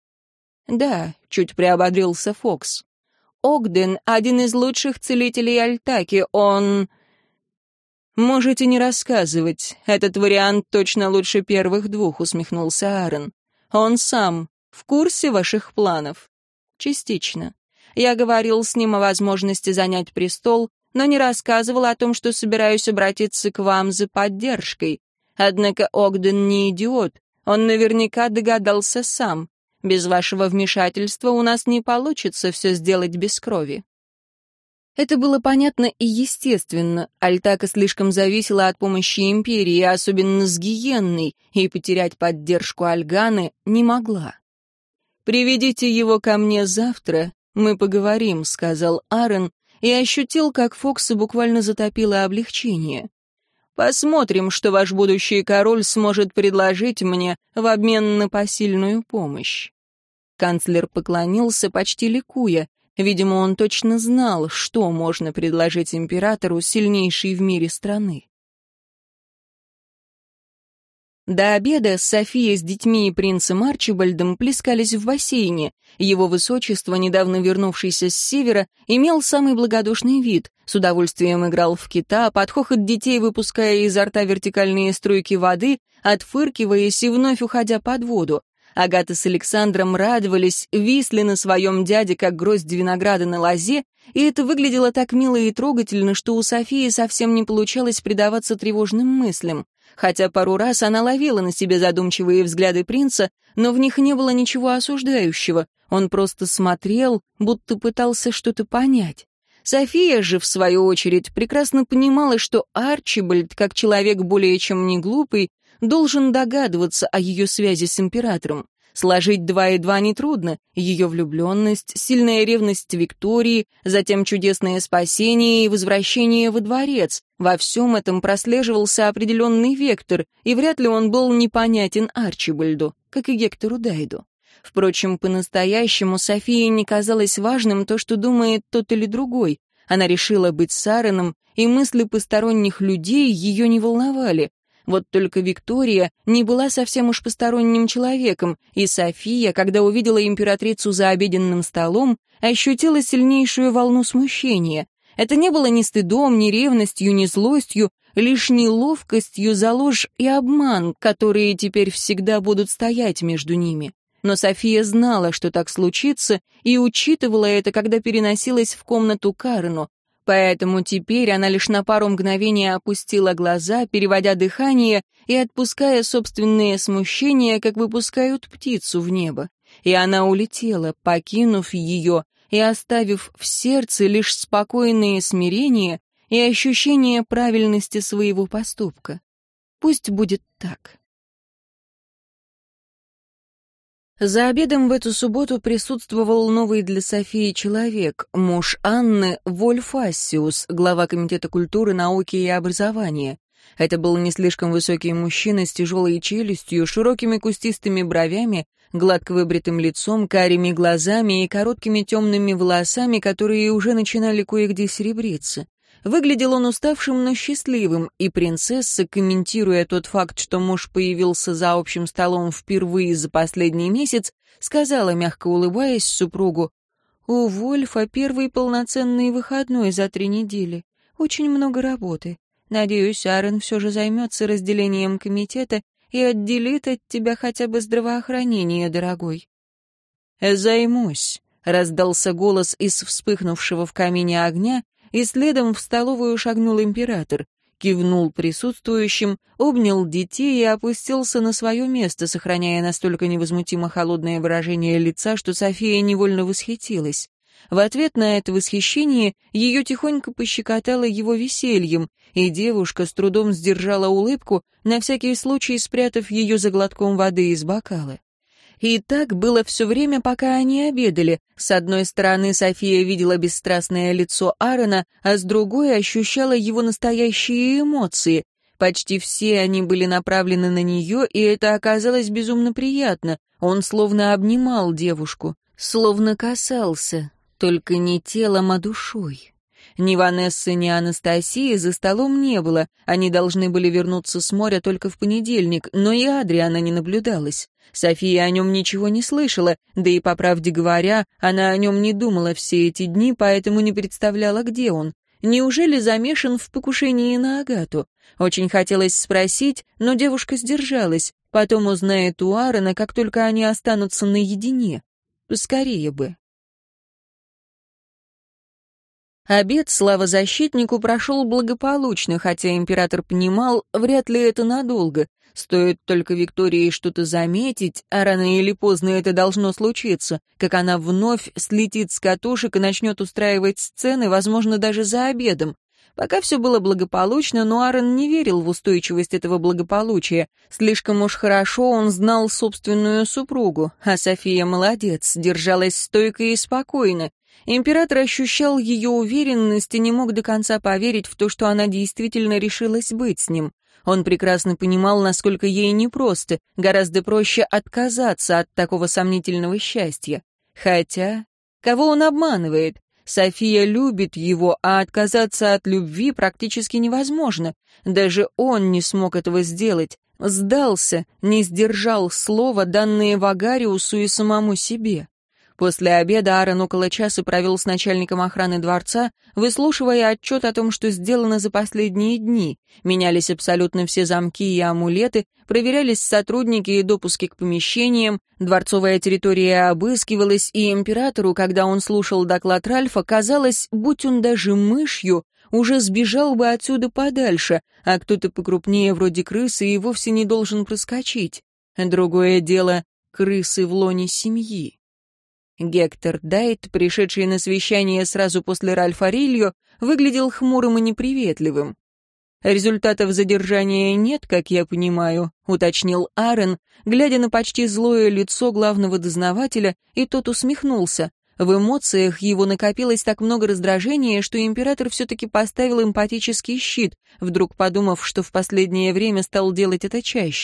«Да», — чуть приободрился Фокс. «Огден — один из лучших целителей Альтаки. Он...» «Можете не рассказывать. Этот вариант точно лучше первых двух», — усмехнулся Аарон. «Он сам в курсе ваших планов?» «Частично. Я говорил с ним о возможности занять престол, но не рассказывал о том, что собираюсь обратиться к вам за поддержкой. Однако Огден не идиот. Он наверняка догадался сам. Без вашего вмешательства у нас не получится все сделать без крови». Это было понятно и естественно. Альтака слишком зависела от помощи Империи, особенно с Гиенной, и потерять поддержку Альганы не могла. «Приведите его ко мне завтра, мы поговорим», — сказал Аарон, и ощутил, как Фокса буквально затопило облегчение. «Посмотрим, что ваш будущий король сможет предложить мне в обмен на посильную помощь». Канцлер поклонился, почти ликуя. Видимо, он точно знал, что можно предложить императору, сильнейшей в мире страны. До обеда София с детьми и принцем Арчибальдом плескались в бассейне. Его высочество, недавно вернувшийся с севера, имел самый благодушный вид, с удовольствием играл в кита, под хохот детей выпуская изо рта вертикальные струйки воды, отфыркиваясь и вновь уходя под воду. Агата с Александром радовались, висли на своем дяде, как грозди винограда на лозе, и это выглядело так мило и трогательно, что у Софии совсем не получалось предаваться тревожным мыслям. Хотя пару раз она ловила на себе задумчивые взгляды принца, но в них не было ничего осуждающего, он просто смотрел, будто пытался что-то понять. София же, в свою очередь, прекрасно понимала, что Арчибальд, как человек более чем не глупый, должен догадываться о ее связи с императором. Сложить два и два нетрудно. Ее влюбленность, сильная ревность Виктории, затем чудесное спасение и возвращение во дворец. Во всем этом прослеживался определенный вектор, и вряд ли он был непонятен Арчибальду, как и Гектору Дайду. Впрочем, по-настоящему Софии не казалось важным то, что думает тот или другой. Она решила быть с Аароном, и мысли посторонних людей ее не волновали. Вот только Виктория не была совсем уж посторонним человеком, и София, когда увидела императрицу за обеденным столом, ощутила сильнейшую волну смущения. Это не было ни стыдом, ни ревностью, ни злостью, лишь неловкостью за ложь и обман, которые теперь всегда будут стоять между ними. Но София знала, что так случится, и учитывала это, когда переносилась в комнату к Аарону. Поэтому теперь она лишь на пару мгновений опустила глаза, переводя дыхание и отпуская собственные смущения, как выпускают птицу в небо. И она улетела, покинув ее и оставив в сердце лишь спокойное смирение и ощущение правильности своего поступка. Пусть будет так. За обедом в эту субботу присутствовал новый для Софии человек, муж Анны, Вольф Ассиус, глава Комитета культуры, науки и образования. Это был не слишком высокий мужчина с тяжелой челюстью, широкими кустистыми бровями, гладко выбритым лицом, карими глазами и короткими темными волосами, которые уже начинали кое-где серебриться. Выглядел он уставшим, но счастливым, и принцесса, комментируя тот факт, что муж появился за общим столом впервые за последний месяц, сказала, мягко улыбаясь супругу: «У Вольфа первый полноценный выходной за три недели. Очень много работы. Надеюсь, Аарон все же займется разделением комитета и отделит от тебя хотя бы здравоохранение, дорогой». «Займусь», — раздался голос из вспыхнувшего в камине огня, и следом в столовую шагнул император, кивнул присутствующим, обнял детей и опустился на свое место, сохраняя настолько невозмутимо холодное выражение лица, что София невольно восхитилась. В ответ на это восхищение ее тихонько пощекотало его весельем, и девушка с трудом сдержала улыбку, на всякий случай спрятав ее за глотком воды из бокала. И так было все время, пока они обедали. С одной стороны, София видела бесстрастное лицо Аарона, а с другой ощущала его настоящие эмоции. Почти все они были направлены на нее, и это оказалось безумно приятно. Он словно обнимал девушку, словно касался, только не телом, а душой. Ни Ванессы, ни Анастасии за столом не было, они должны были вернуться с моря только в понедельник, но и Адриана не наблюдалась. София о нем ничего не слышала, да и, по правде говоря, она о нем не думала все эти дни, поэтому не представляла, где он. Неужели замешан в покушении на Агату? Очень хотелось спросить, но девушка сдержалась. Потом узнает у Аарона, как только они останутся наедине. Скорее бы. Обед, слава защитнику, прошел благополучно, хотя император понимал, вряд ли это надолго. Стоит только Виктории что-то заметить, а рано или поздно это должно случиться, как она вновь слетит с катушек и начнет устраивать сцены, возможно, даже за обедом. Пока все было благополучно, но Аарон не верил в устойчивость этого благополучия. Слишком уж хорошо он знал собственную супругу, а София молодец, держалась стойко и спокойно. Император ощущал ее уверенность и не мог до конца поверить в то, что она действительно решилась быть с ним. Он прекрасно понимал, насколько ей непросто, гораздо проще отказаться от такого сомнительного счастья. Хотя, кого он обманывает? София любит его, а отказаться от любви практически невозможно. Даже он не смог этого сделать. Сдался, не сдержал слова, данное Вагариусу и самому себе. После обеда Аарон около часа провел с начальником охраны дворца, выслушивая отчет о том, что сделано за последние дни. Менялись абсолютно все замки и амулеты, проверялись сотрудники и допуски к помещениям, дворцовая территория обыскивалась, и императору, когда он слушал доклад Ральфа, казалось, будь он даже мышью, уже сбежал бы отсюда подальше, а кто-то покрупнее вроде крысы и вовсе не должен проскочить. Другое дело — крысы в лоне семьи. Гектор Дайт, пришедший на совещание сразу после Ральфа Рильо, выглядел хмурым и неприветливым. «Результатов задержания нет, как я понимаю», — уточнил Аарон, глядя на почти злое лицо главного дознавателя, и тот усмехнулся. В эмоциях его накопилось так много раздражения, что император все-таки поставил эмпатический щит, вдруг подумав, что в последнее время стал делать это чаще.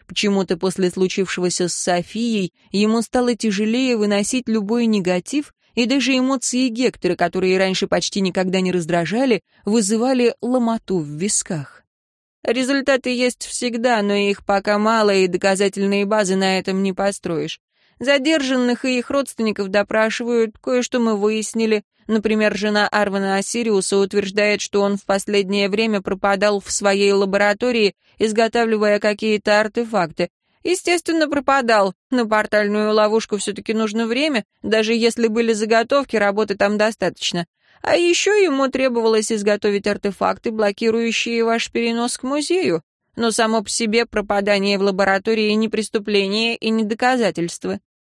Почему-то после случившегося с Софией ему стало тяжелее выносить любой негатив, и даже эмоции Гектора, которые раньше почти никогда не раздражали, вызывали ломоту в висках. Результаты есть всегда, но их пока мало, и доказательные базы на этом не построишь. Задержанных и их родственников допрашивают, кое-что мы выяснили. Например, жена Арвана Осириуса утверждает, что он в последнее время пропадал в своей лаборатории, изготавливая какие-то артефакты. Естественно, пропадал. На портальную ловушку все-таки нужно время, даже если были заготовки, работы там достаточно. А еще ему требовалось изготовить артефакты, блокирующие ваш перенос к музею. Но само по себе пропадание в лаборатории не преступление и не доказательство.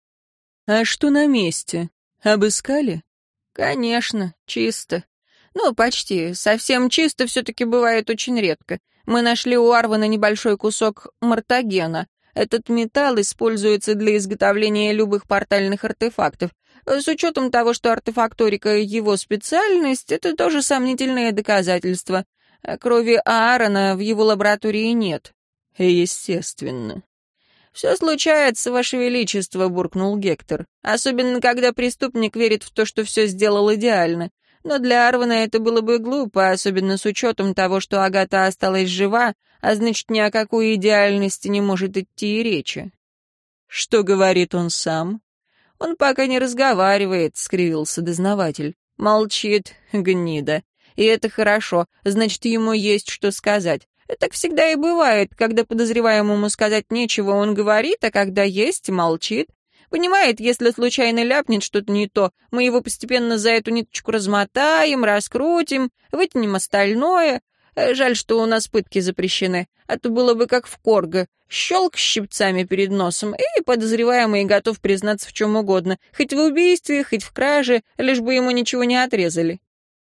А что на месте? Обыскали? Конечно, чисто. Ну, почти. Совсем чисто все-таки бывает очень редко. Мы нашли у Арвана небольшой кусок мартагена. Этот металл используется для изготовления любых портальных артефактов. С учетом того, что артефакторика — его специальность, это тоже сомнительное доказательство. Крови Аарона в его лаборатории нет. Естественно. «Все случается, Ваше Величество», — буркнул Гектор. «Особенно, когда преступник верит в то, что все сделал идеально. Но для Арвана это было бы глупо, особенно с учетом того, что Агата осталась жива, а значит, ни о какой идеальности не может идти и речи». «Что говорит он сам?» «Он пока не разговаривает», — скривился дознаватель. «Молчит, гнида. И это хорошо, значит, ему есть что сказать. Так всегда и бывает, когда подозреваемому сказать нечего, он говорит, а когда есть, молчит. Понимает, если случайно ляпнет что-то не то, мы его постепенно за эту ниточку размотаем, раскрутим, вытянем остальное. Жаль, что у нас пытки запрещены, а то было бы как в Корго. Щелк щипцами перед носом, и подозреваемый готов признаться в чем угодно, хоть в убийстве, хоть в краже, лишь бы ему ничего не отрезали».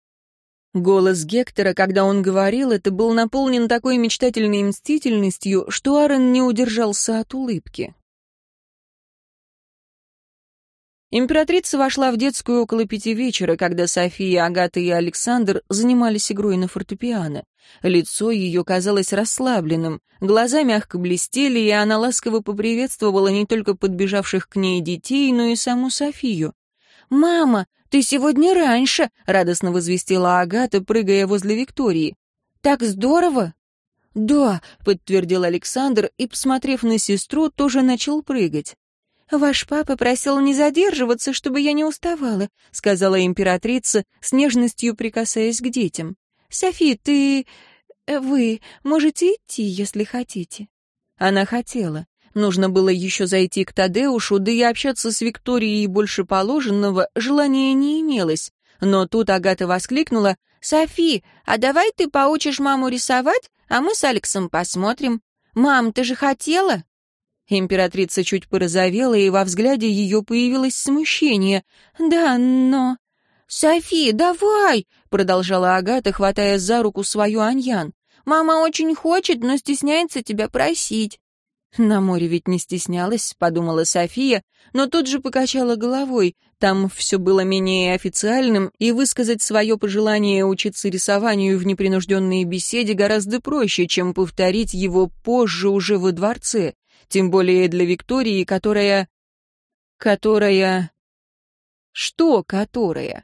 Голос Гектора, когда он говорил, это был наполнен такой мечтательной мстительностью, что Аарон не удержался от улыбки. Императрица вошла в детскую около пяти вечера, когда София, Агата и Александр занимались игрой на фортепиано. Лицо ее казалось расслабленным, глаза мягко блестели, и она ласково поприветствовала не только подбежавших к ней детей, но и саму Софию. «Мама, ты сегодня раньше!» — радостно возвестила Агата, прыгая возле Виктории. «Так здорово!» «Да», — подтвердил Александр и, посмотрев на сестру, тоже начал прыгать. «Ваш папа просил не задерживаться, чтобы я не уставала», — сказала императрица, с нежностью прикасаясь к детям. «Софи, ты... вы можете идти, если хотите». Она хотела. Нужно было еще зайти к Тадеушу, да и общаться с Викторией больше положенного желания не имелось. Но тут Агата воскликнула: «Софи, а давай ты поучишь маму рисовать, а мы с Алексом посмотрим. Мам, ты же хотела?» Императрица чуть порозовела, и во взгляде ее появилось смущение. «Да, но...» «Софи, давай!» — продолжала Агата, хватая за руку свою Аньян. «Мама очень хочет, но стесняется тебя просить». «На море ведь не стеснялась», — подумала София, но тут же покачала головой. Там все было менее официальным, и высказать свое пожелание учиться рисованию в непринужденной беседе гораздо проще, чем повторить его позже уже во дворце. Тем более для Виктории, которая... Которая... Что которая?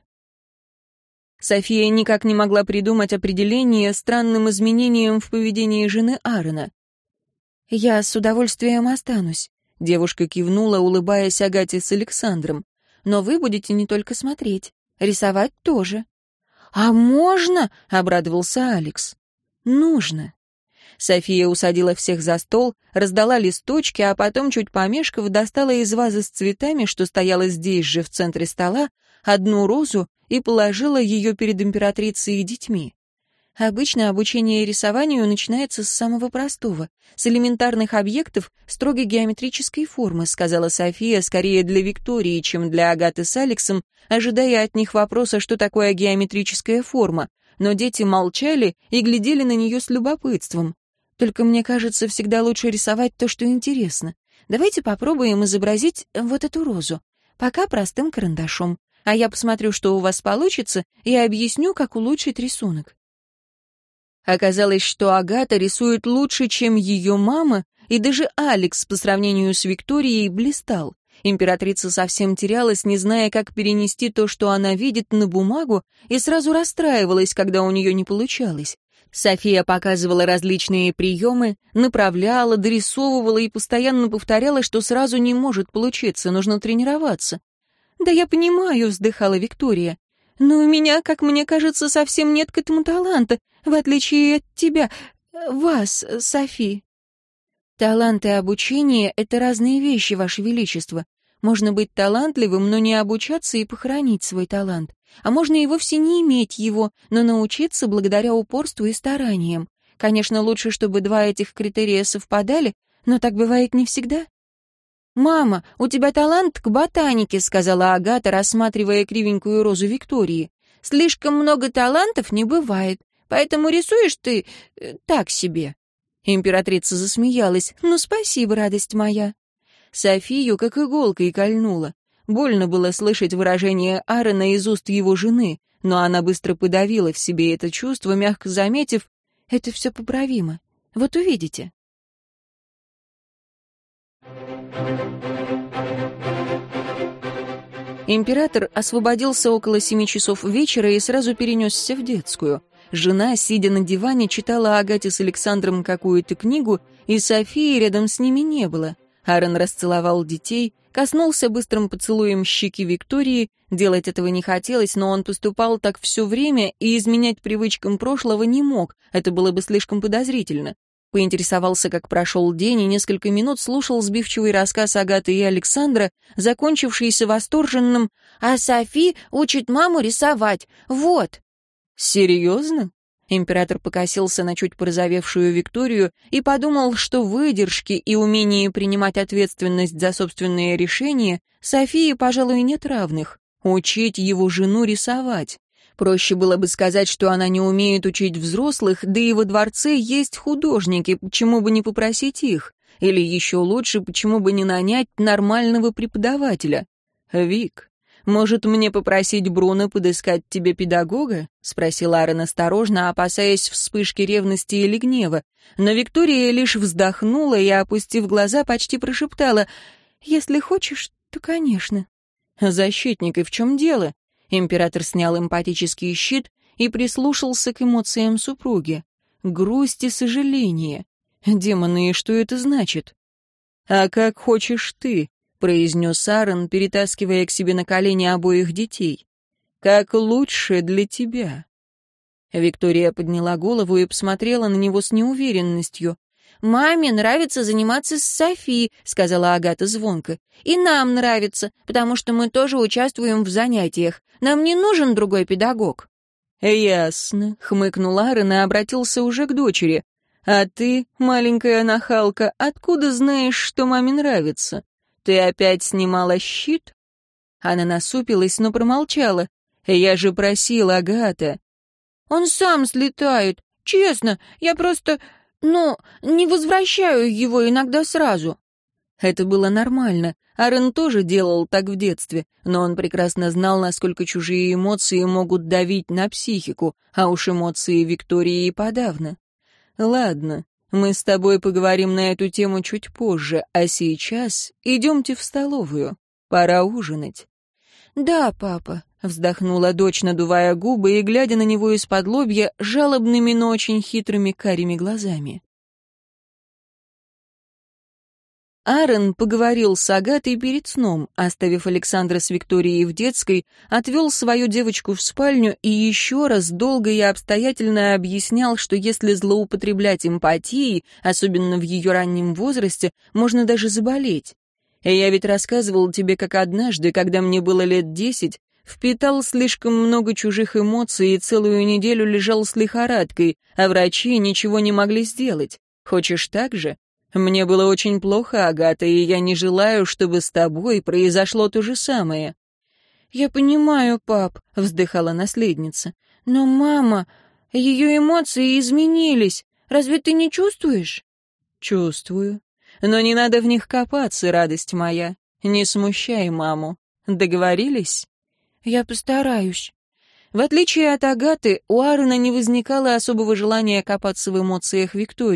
София никак не могла придумать определение странным изменениям в поведении жены Аарона. «Я с удовольствием останусь», — девушка кивнула, улыбаясь Агате с Александром. «Но вы будете не только смотреть, рисовать тоже». «А можно?» — обрадовался Алекс. «Нужно». София усадила всех за стол, раздала листочки, а потом, чуть помешков, достала из вазы с цветами, что стояла здесь же, в центре стола, одну розу и положила ее перед императрицей и детьми. Обычно обучение рисованию начинается с самого простого, с элементарных объектов строгой геометрической формы, сказала София скорее для Виктории, чем для Агаты с Алексом, ожидая от них вопроса, что такое геометрическая форма, но дети молчали и глядели на нее с любопытством. «Только мне кажется, всегда лучше рисовать то, что интересно. Давайте попробуем изобразить вот эту розу, пока простым карандашом, а я посмотрю, что у вас получится, и объясню, как улучшить рисунок». Оказалось, что Агата рисует лучше, чем ее мама, и даже Алекс по сравнению с Викторией блистал. Императрица совсем терялась, не зная, как перенести то, что она видит, на бумагу, и сразу расстраивалась, когда у нее не получалось. София показывала различные приемы, направляла, дорисовывала и постоянно повторяла, что сразу не может получиться, нужно тренироваться. «Да я понимаю», — вздыхала Виктория, «но у меня, как мне кажется, совсем нет к этому таланта, в отличие от тебя, вас, Софи». «Талант и обучение — это разные вещи, Ваше Величество. Можно быть талантливым, но не обучаться и похоронить свой талант. А можно и вовсе не иметь его, но научиться благодаря упорству и стараниям. Конечно, лучше, чтобы два этих критерия совпадали, но так бывает не всегда». «Мама, у тебя талант к ботанике», — сказала Агата, рассматривая кривенькую розу Виктории. «Слишком много талантов не бывает, поэтому рисуешь ты э, так себе». Императрица засмеялась. «Ну, спасибо, радость моя». Софию как иголкой кольнула. Больно было слышать выражение Аарона из уст его жены, но она быстро подавила в себе это чувство, мягко заметив, «Это все поправимо. Вот увидите». Император освободился около семи часов вечера и сразу перенесся в детскую. Жена, сидя на диване, читала Агате с Александром какую-то книгу, и Софии рядом с ними не было. Аарон расцеловал детей, коснулся быстрым поцелуем щеки Виктории. Делать этого не хотелось, но он поступал так все время и изменять привычкам прошлого не мог, это было бы слишком подозрительно. Поинтересовался, как прошел день, и несколько минут слушал сбивчивый рассказ Агаты и Александра, закончившийся восторженным «А Софи учит маму рисовать. Вот». «Серьезно?» Император покосился на чуть порозовевшую Викторию и подумал, что выдержки и умение принимать ответственность за собственные решения Софии, пожалуй, нет равных. Учить его жену рисовать. Проще было бы сказать, что она не умеет учить взрослых, да и во дворце есть художники, почему бы не попросить их? Или еще лучше, почему бы не нанять нормального преподавателя? «Вик, может, мне попросить Бруно подыскать тебе педагога?» — спросил Аарон осторожно, опасаясь вспышки ревности или гнева. Но Виктория лишь вздохнула и, опустив глаза, почти прошептала: «Если хочешь, то, конечно». «Защитник, и в чем дело?» Император снял эмпатический щит и прислушался к эмоциям супруги. Грусть и сожаление. Демоны, и что это значит? «А как хочешь ты?» — произнес Аарон, перетаскивая к себе на колени обоих детей. «Как лучше для тебя». Виктория подняла голову и посмотрела на него с неуверенностью. «Маме нравится заниматься с Софи», — сказала Агата звонко. «И нам нравится, потому что мы тоже участвуем в занятиях. Нам не нужен другой педагог». «Ясно», — хмыкнул Аарон и обратился уже к дочери. «А ты, маленькая нахалка, откуда знаешь, что маме нравится? Ты опять снимала щит?» Она насупилась, но промолчала. «Я же просила, Агата». «Он сам слетает. Честно, я просто... Ну, не возвращаю его иногда сразу». Это было нормально. Аарон тоже делал так в детстве, но он прекрасно знал, насколько чужие эмоции могут давить на психику, а уж эмоции Виктории и подавно. «Ладно, мы с тобой поговорим на эту тему чуть позже, а сейчас идемте в столовую. Пора ужинать». «Да, папа», — вздохнула дочь, надувая губы и глядя на него из-под лобья жалобными, но очень хитрыми карими глазами. Аарон поговорил с Агатой перед сном, оставив Александра с Викторией в детской, отвел свою девочку в спальню и еще раз долго и обстоятельно объяснял, что если злоупотреблять эмпатией, особенно в ее раннем возрасте, можно даже заболеть. Я ведь рассказывал тебе, как однажды, когда мне было лет десять, впитал слишком много чужих эмоций и целую неделю лежал с лихорадкой, а врачи ничего не могли сделать. Хочешь так же? Мне было очень плохо, Агата, и я не желаю, чтобы с тобой произошло то же самое». «Я понимаю, пап», — вздыхала наследница. «Но мама, ее эмоции изменились. Разве ты не чувствуешь?» «Чувствую. Но не надо в них копаться, радость моя. Не смущай маму. Договорились?» «Я постараюсь». В отличие от Агаты, у Аарона не возникало особого желания копаться в эмоциях Виктории,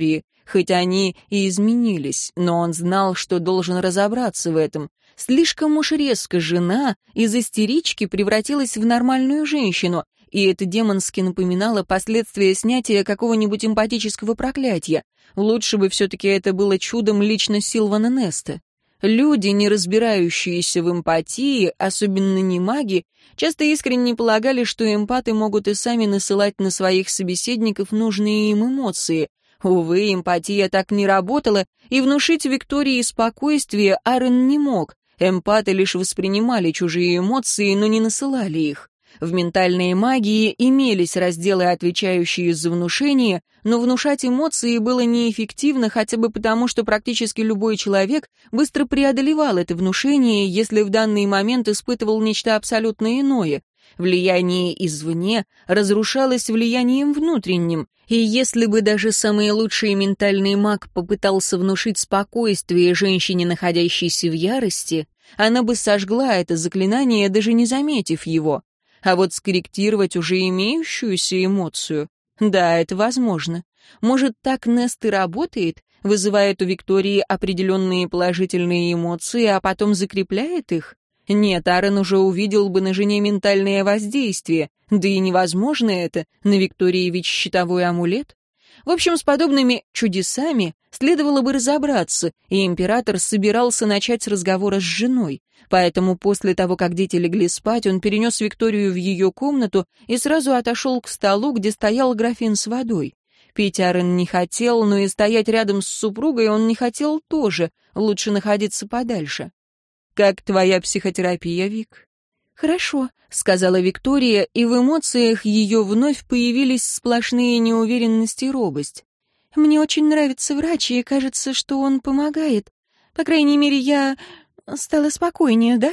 хоть они и изменились, но он знал, что должен разобраться в этом. Слишком уж резко жена из истерички превратилась в нормальную женщину, и это демонски напоминало последствия снятия какого-нибудь эмпатического проклятия. Лучше бы все-таки это было чудом лично Силвана Неста. Люди, не разбирающиеся в эмпатии, особенно не маги, часто искренне полагали, что эмпаты могут и сами насылать на своих собеседников нужные им эмоции. Увы, эмпатия так не работала, и внушить Виктории спокойствие Аарон не мог. Эмпаты лишь воспринимали чужие эмоции, но не насылали их. В ментальной магии имелись разделы, отвечающие за внушение, но внушать эмоции было неэффективно хотя бы потому, что практически любой человек быстро преодолевал это внушение, если в данный момент испытывал нечто абсолютно иное. Влияние извне разрушалось влиянием внутренним, и если бы даже самый лучший ментальный маг попытался внушить спокойствие женщине, находящейся в ярости, она бы сожгла это заклинание, даже не заметив его. А вот скорректировать уже имеющуюся эмоцию, да, это возможно. Может, так Нест и работает, вызывает у Виктории определенные положительные эмоции, а потом закрепляет их? Нет, Аарон уже увидел бы на жене ментальное воздействие, да и невозможно это, на Виктории ведь щитовой амулет. В общем, с подобными чудесами следовало бы разобраться, и император собирался начать с разговора с женой. Поэтому после того, как дети легли спать, он перенес Викторию в ее комнату и сразу отошел к столу, где стоял графин с водой. Пить Аарон не хотел, но и стоять рядом с супругой он не хотел тоже, лучше находиться подальше. «Как твоя психотерапия, Вик?» «Хорошо», — сказала Виктория, и в эмоциях ее вновь появились сплошные неуверенность и робость. «Мне очень нравится врач, и кажется, что он помогает. По крайней мере, я стала спокойнее, да?»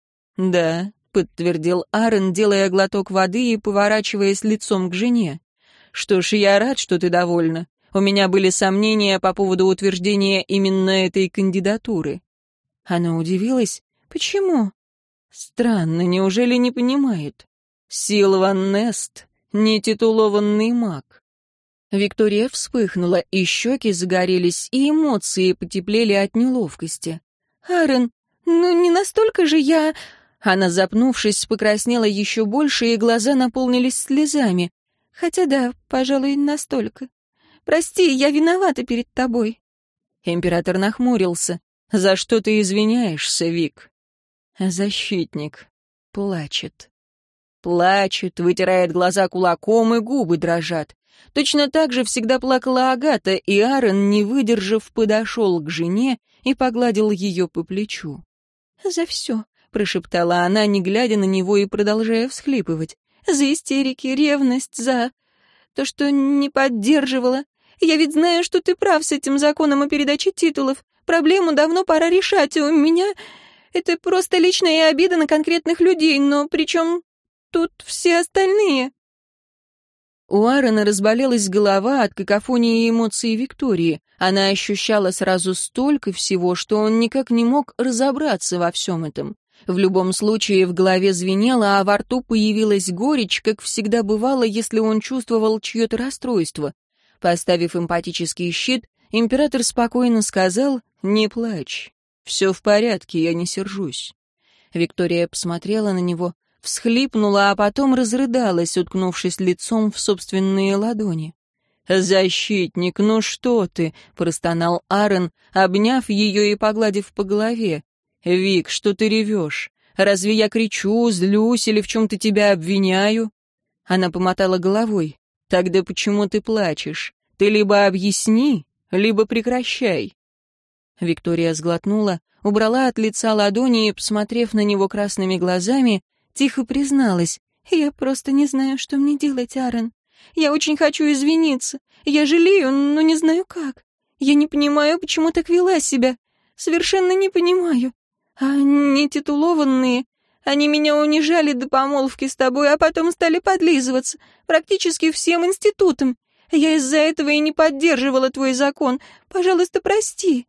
«Да», — подтвердил Аарон, делая глоток воды и поворачиваясь лицом к жене. «Что ж, я рад, что ты довольна. У меня были сомнения по поводу утверждения именно этой кандидатуры». Она удивилась. «Почему?» «Странно, неужели не понимает? Силван Нест — нетитулованный маг». Виктория вспыхнула, и щеки загорелись, и эмоции потеплели от неловкости. «Аарон, ну не настолько же я...» Она, запнувшись, покраснела еще больше, и глаза наполнились слезами. «Хотя да, пожалуй, настолько. Прости, я виновата перед тобой». Император нахмурился. «За что ты извиняешься, Вик?» Защитник плачет. Плачет, вытирает глаза кулаком, и губы дрожат. Точно так же всегда плакала Агата, и Аарон, не выдержав, подошел к жене и погладил ее по плечу. «За все», — прошептала она, не глядя на него и продолжая всхлипывать. «За истерики, ревность, за то, что не поддерживала. Я ведь знаю, что ты прав с этим законом о передаче титулов. Проблему давно пора решать. У меня это просто личная обида на конкретных людей, но причем тут все остальные». У Аарона разболелась голова от какофонии эмоций Виктории. Она ощущала сразу столько всего, что он никак не мог разобраться во всем этом. В любом случае в голове звенело, а во рту появилась горечь, как всегда бывало, если он чувствовал чье-то расстройство. Поставив эмпатический щит, император спокойно сказал: «Не плачь. Все в порядке, я не сержусь». Виктория посмотрела на него, всхлипнула, а потом разрыдалась, уткнувшись лицом в собственные ладони. «Защитник, ну что ты?» — простонал Аарон, обняв ее и погладив по голове. «Вик, что ты ревешь? Разве я кричу, злюсь или в чем-то тебя обвиняю?» Она помотала головой. «Тогда почему ты плачешь? Ты либо объясни, либо прекращай». Виктория сглотнула, убрала от лица ладони и, посмотрев на него красными глазами, тихо призналась: «Я просто не знаю, что мне делать, Аарон. Я очень хочу извиниться. Я жалею, но не знаю как. Я не понимаю, почему так вела себя. Совершенно не понимаю. А нетитулованные, они меня унижали до помолвки с тобой, а потом стали подлизываться, практически всем институтом. Я из-за этого и не поддерживала твой закон. Пожалуйста, прости».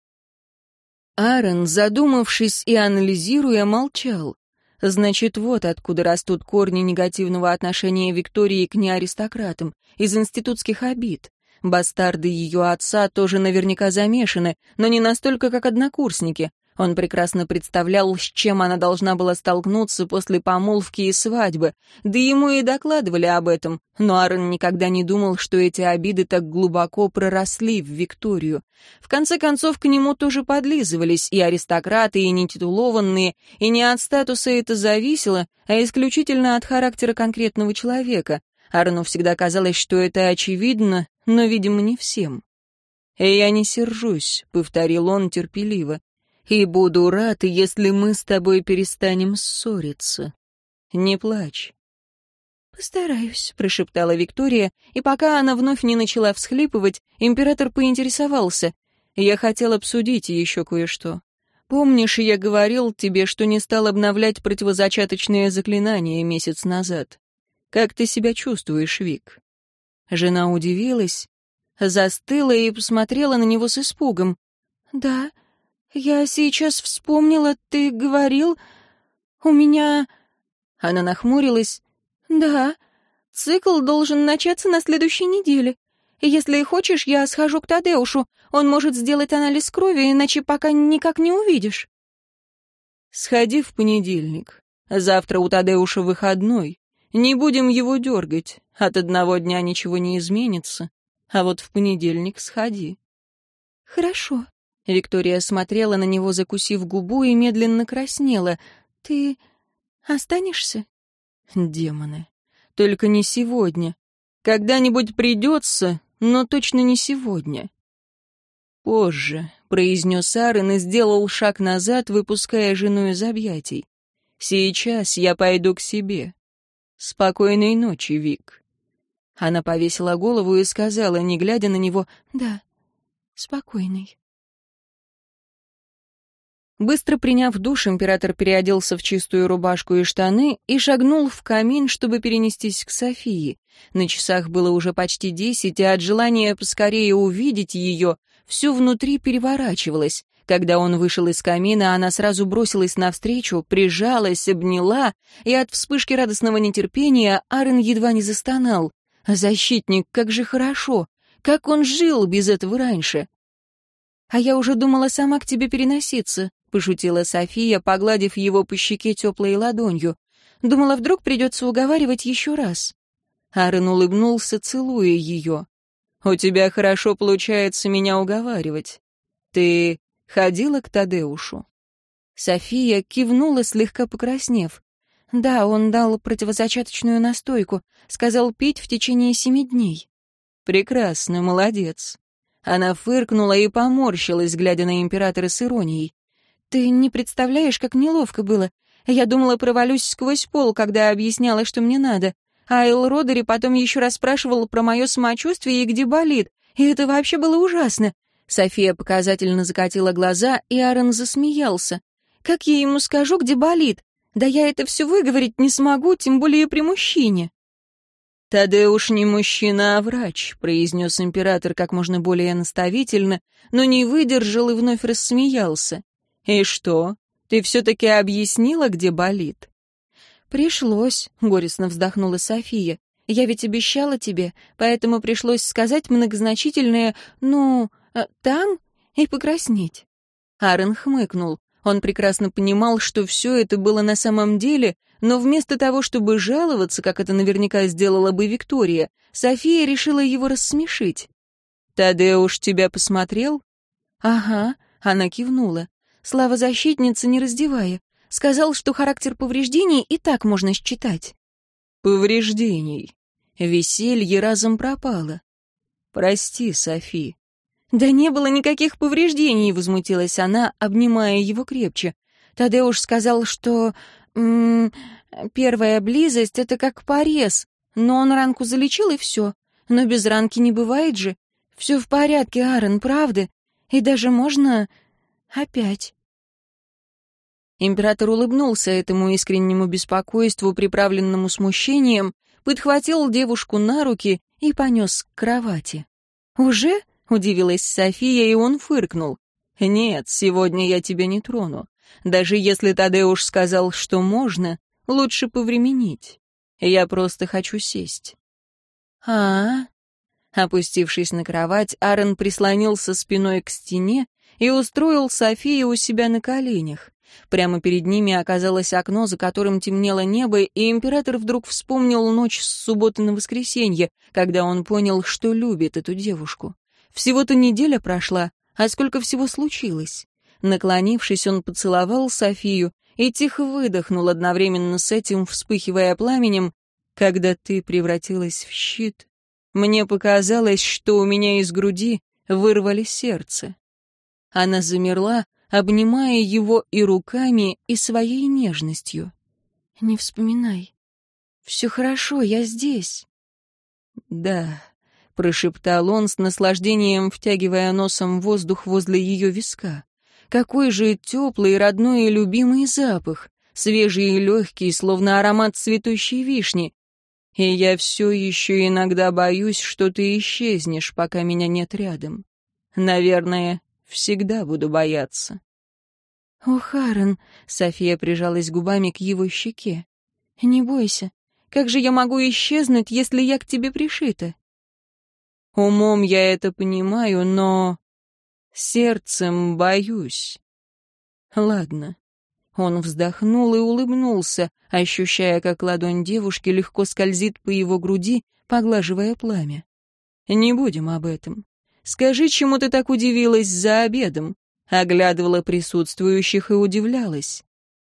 Аарон, задумавшись и анализируя, молчал. Значит, вот откуда растут корни негативного отношения Виктории к неаристократам, из институтских обид. Бастарды ее отца тоже наверняка замешаны, но не настолько, как однокурсники. Он прекрасно представлял, с чем она должна была столкнуться после помолвки и свадьбы, да ему и докладывали об этом, но Аарон никогда не думал, что эти обиды так глубоко проросли в Викторию. В конце концов, к нему тоже подлизывались и аристократы, и нетитулованные, и не от статуса это зависело, а исключительно от характера конкретного человека. Аарону всегда казалось, что это очевидно, но, видимо, не всем. «Я не сержусь», — повторил он терпеливо. «И буду рад, если мы с тобой перестанем ссориться. Не плачь». «Постараюсь», — прошептала Виктория, и пока она вновь не начала всхлипывать, император поинтересовался. «Я хотел обсудить еще кое-что. Помнишь, я говорил тебе, что не стал обновлять противозачаточные заклинания месяц назад? Как ты себя чувствуешь, Вик?» Жена удивилась, застыла и посмотрела на него с испугом. «Да, я сейчас вспомнила, ты говорил, у меня...» Она нахмурилась. «Да, цикл должен начаться на следующей неделе. Если хочешь, я схожу к Тадеушу, он может сделать анализ крови, иначе пока никак не увидишь». «Сходи в понедельник. Завтра у Тадеуша выходной. Не будем его дергать, от одного дня ничего не изменится. А вот в понедельник сходи». «Хорошо». Виктория смотрела на него, закусив губу, и медленно краснела. «Ты останешься?» «Демоны. Только не сегодня. Когда-нибудь придется, но точно не сегодня». «Позже», — произнес Аарон и сделал шаг назад, выпуская жену из объятий. «Сейчас я пойду к себе. Спокойной ночи, Вик». Она повесила голову и сказала, не глядя на него, «Да, спокойной». Быстро приняв душ, император переоделся в чистую рубашку и штаны и шагнул в камин, чтобы перенестись к Софии. На часах было уже почти десять, и от желания поскорее увидеть ее все внутри переворачивалось. Когда он вышел из камина, она сразу бросилась навстречу, прижалась, обняла, и от вспышки радостного нетерпения Аарон едва не застонал. «Защитник, как же хорошо! Как он жил без этого раньше!» «А я уже думала сама к тебе переноситься», — пошутила София, погладив его по щеке теплой ладонью. «Думала, вдруг придется уговаривать еще раз». Аарон улыбнулся, целуя ее. «У тебя хорошо получается меня уговаривать. Ты ходила к Тадеушу?» София кивнула, слегка покраснев. «Да, он дал противозачаточную настойку, сказал пить в течение семи дней». «Прекрасно, молодец». Она фыркнула и поморщилась, глядя на императора с иронией. «Ты не представляешь, как неловко было. Я думала, провалюсь сквозь пол, когда объясняла, что мне надо. А Эл Родери потом еще раз спрашивал про мое самочувствие и где болит. И это вообще было ужасно». София показательно закатила глаза, и Аарон засмеялся. «Как я ему скажу, где болит? Да я это все выговорить не смогу, тем более при мужчине». «Тадеуш не мужчина, а врач», — произнес император как можно более наставительно, но не выдержал и вновь рассмеялся. «И что, ты все-таки объяснила, где болит?» «Пришлось», — горестно вздохнула София. «Я ведь обещала тебе, поэтому пришлось сказать многозначительное «ну, там» и покраснеть». Аарон хмыкнул. Он прекрасно понимал, что все это было на самом деле, но вместо того, чтобы жаловаться, как это наверняка сделала бы Виктория, София решила его рассмешить. «Тадеуш тебя посмотрел?» «Ага», — она кивнула. «Слава защитницы, не раздевая. Сказал, что характер повреждений и так можно считать». «Повреждений?» Веселье разом пропало. «Прости, Софи». «Да не было никаких повреждений», — возмутилась она, обнимая его крепче. «Тадеуш сказал, что... М -м, первая близость — это как порез, но он ранку залечил, и все. Но без ранки не бывает же. Все в порядке, Аарон, правда? И даже можно... опять». Император улыбнулся этому искреннему беспокойству, приправленному смущением, подхватил девушку на руки и понес к кровати. «Уже?» — удивилась София, и он фыркнул. «Нет, сегодня я тебя не трону. Даже если Тадеуш сказал, что можно, лучше повременить. Я просто хочу сесть». «А-а-а». Опустившись на кровать, Аарон прислонился спиной к стене и устроил Софию у себя на коленях. Прямо перед ними оказалось окно, за которым темнело небо, и император вдруг вспомнил ночь с субботы на воскресенье, когда он понял, что любит эту девушку. Всего-то неделя прошла, а сколько всего случилось. Наклонившись, он поцеловал Софию и тихо выдохнул, одновременно с этим вспыхивая пламенем: «Когда ты превратилась в щит, мне показалось, что у меня из груди вырвали сердце». Она замерла, обнимая его и руками, и своей нежностью. «Не вспоминай. Все хорошо, я здесь». «Да», — прошептал он с наслаждением, втягивая носом воздух возле ее виска. «Какой же теплый, родной и любимый запах, свежий и легкий, словно аромат цветущей вишни. И я все еще иногда боюсь, что ты исчезнешь, пока меня нет рядом. Наверное, всегда буду бояться». «О, Аарон», — София прижалась губами к его щеке, — «не бойся. Как же я могу исчезнуть, если я к тебе пришита?» «Умом я это понимаю, но сердцем боюсь». «Ладно». Он вздохнул и улыбнулся, ощущая, как ладонь девушки легко скользит по его груди, поглаживая пламя. «Не будем об этом. Скажи, чему ты так удивилась за обедом?» Оглядывала присутствующих и удивлялась.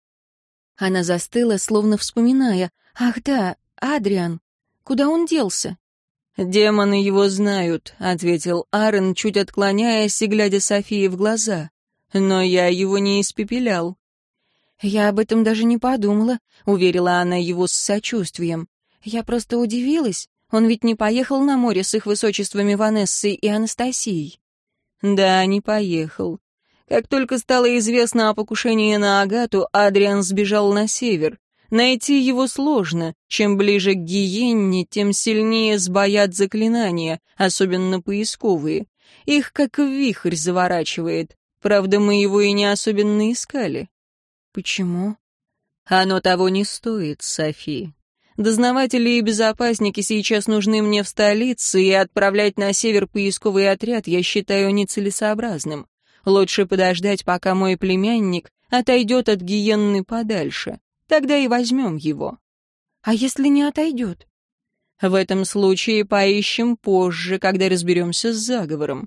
Она застыла, словно вспоминая. «Ах да, Адриан. Куда он делся?» «Демоны его знают», — ответил Аарон, чуть отклоняясь и глядя Софии в глаза. «Но я его не испепелял». «Я об этом даже не подумала», — уверила она его с сочувствием. «Я просто удивилась. Он ведь не поехал на море с их высочествами Ванессой и Анастасией». «Да, не поехал. Как только стало известно о покушении на Агату, Адриан сбежал на север. Найти его сложно. Чем ближе к Гиенне, тем сильнее сбоят заклинания, особенно поисковые. Их как вихрь заворачивает. Правда, мы его и не особенно искали». «Почему?» «Оно того не стоит, Софи. Дознаватели и безопасники сейчас нужны мне в столице, и отправлять на север поисковый отряд я считаю нецелесообразным. Лучше подождать, пока мой племянник отойдет от Гиенны подальше. Тогда и возьмем его». «А если не отойдет?» «В этом случае поищем позже, когда разберемся с заговором».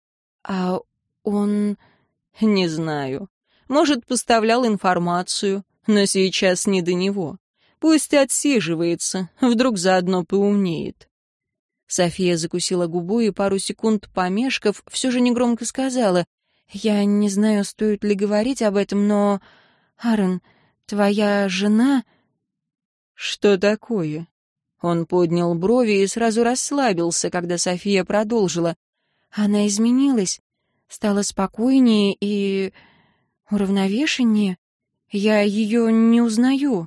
«А он...» «Не знаю. Может, поставлял информацию, но сейчас не до него. Пусть отсиживается, вдруг заодно поумнеет». София закусила губу и, пару секунд помешков, все же негромко сказала: «Я не знаю, стоит ли говорить об этом, но... Аарон, твоя жена...» «Что такое?» Он поднял брови и сразу расслабился, когда София продолжила. «Она изменилась, стала спокойнее и... уравновешеннее. Я ее не узнаю».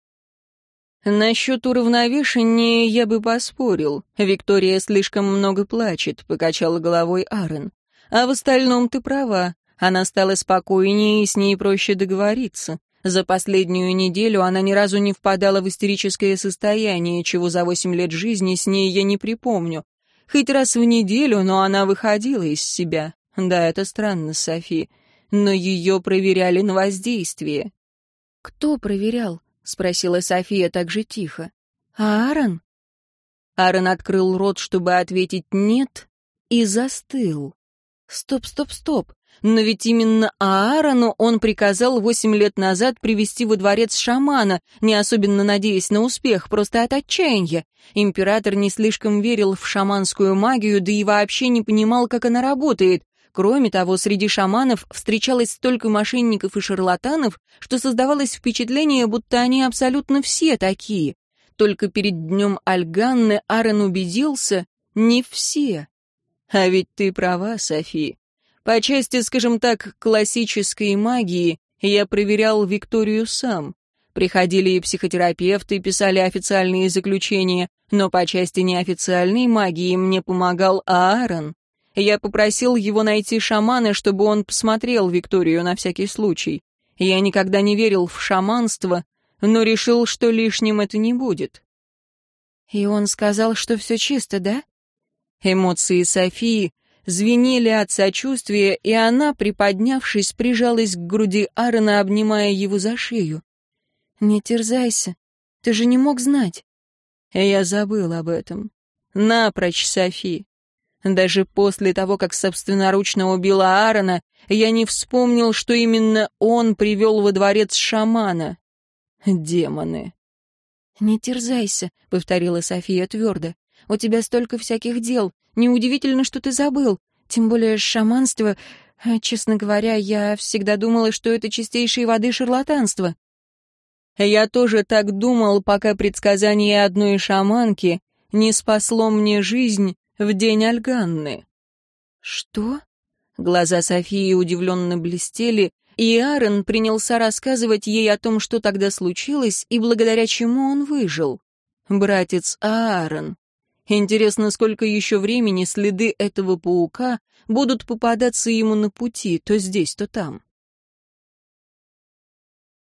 «Насчет уравновешения я бы поспорил. Виктория слишком много плачет», — покачал головой Аарон. «А в остальном ты права. Она стала спокойнее, и с ней проще договориться. За последнюю неделю она ни разу не впадала в истерическое состояние, чего за восемь лет жизни с ней я не припомню. Хоть раз в неделю, но она выходила из себя. Да, это странно, Софи. Но ее проверяли на воздействие». «Кто проверял?» — спросила София так же тихо. «А Аарон?» Аарон открыл рот, чтобы ответить «нет», и застыл. Стоп, стоп, стоп. Но ведь именно Аарону он приказал восемь лет назад привести во дворец шамана, не особенно надеясь на успех, просто от отчаяния. Император не слишком верил в шаманскую магию, да и вообще не понимал, как она работает. Кроме того, среди шаманов встречалось столько мошенников и шарлатанов, что создавалось впечатление, будто они абсолютно все такие. Только перед днем Альганны Аарон убедился — не все. А ведь ты права, Софи. По части, скажем так, классической магии я проверял Викторию сам. Приходили и психотерапевты, писали официальные заключения, но по части неофициальной магии мне помогал Аарон. Я попросил его найти шамана, чтобы он посмотрел Викторию на всякий случай. Я никогда не верил в шаманство, но решил, что лишним это не будет. «И он сказал, что все чисто, да?» Эмоции Софии звенели от сочувствия, и она, приподнявшись, прижалась к груди Аарона, обнимая его за шею. «Не терзайся, ты же не мог знать». Я забыл об этом. Напрочь, Софи. Даже после того, как собственноручно убила Аарона, я не вспомнил, что именно он привел во дворец шамана. Демоны. «Не терзайся», — повторила София твердо. «У тебя столько всяких дел. Неудивительно, что ты забыл. Тем более шаманство... Честно говоря, я всегда думала, что это чистейшей воды шарлатанство». Я тоже так думал, пока предсказание одной шаманки не спасло мне жизнь в день Альганны. «Что?» Глаза Софии удивленно блестели, и Аарон принялся рассказывать ей о том, что тогда случилось и благодаря чему он выжил. Братец Аарон. Интересно, сколько еще времени следы этого паука будут попадаться ему на пути, то здесь, то там.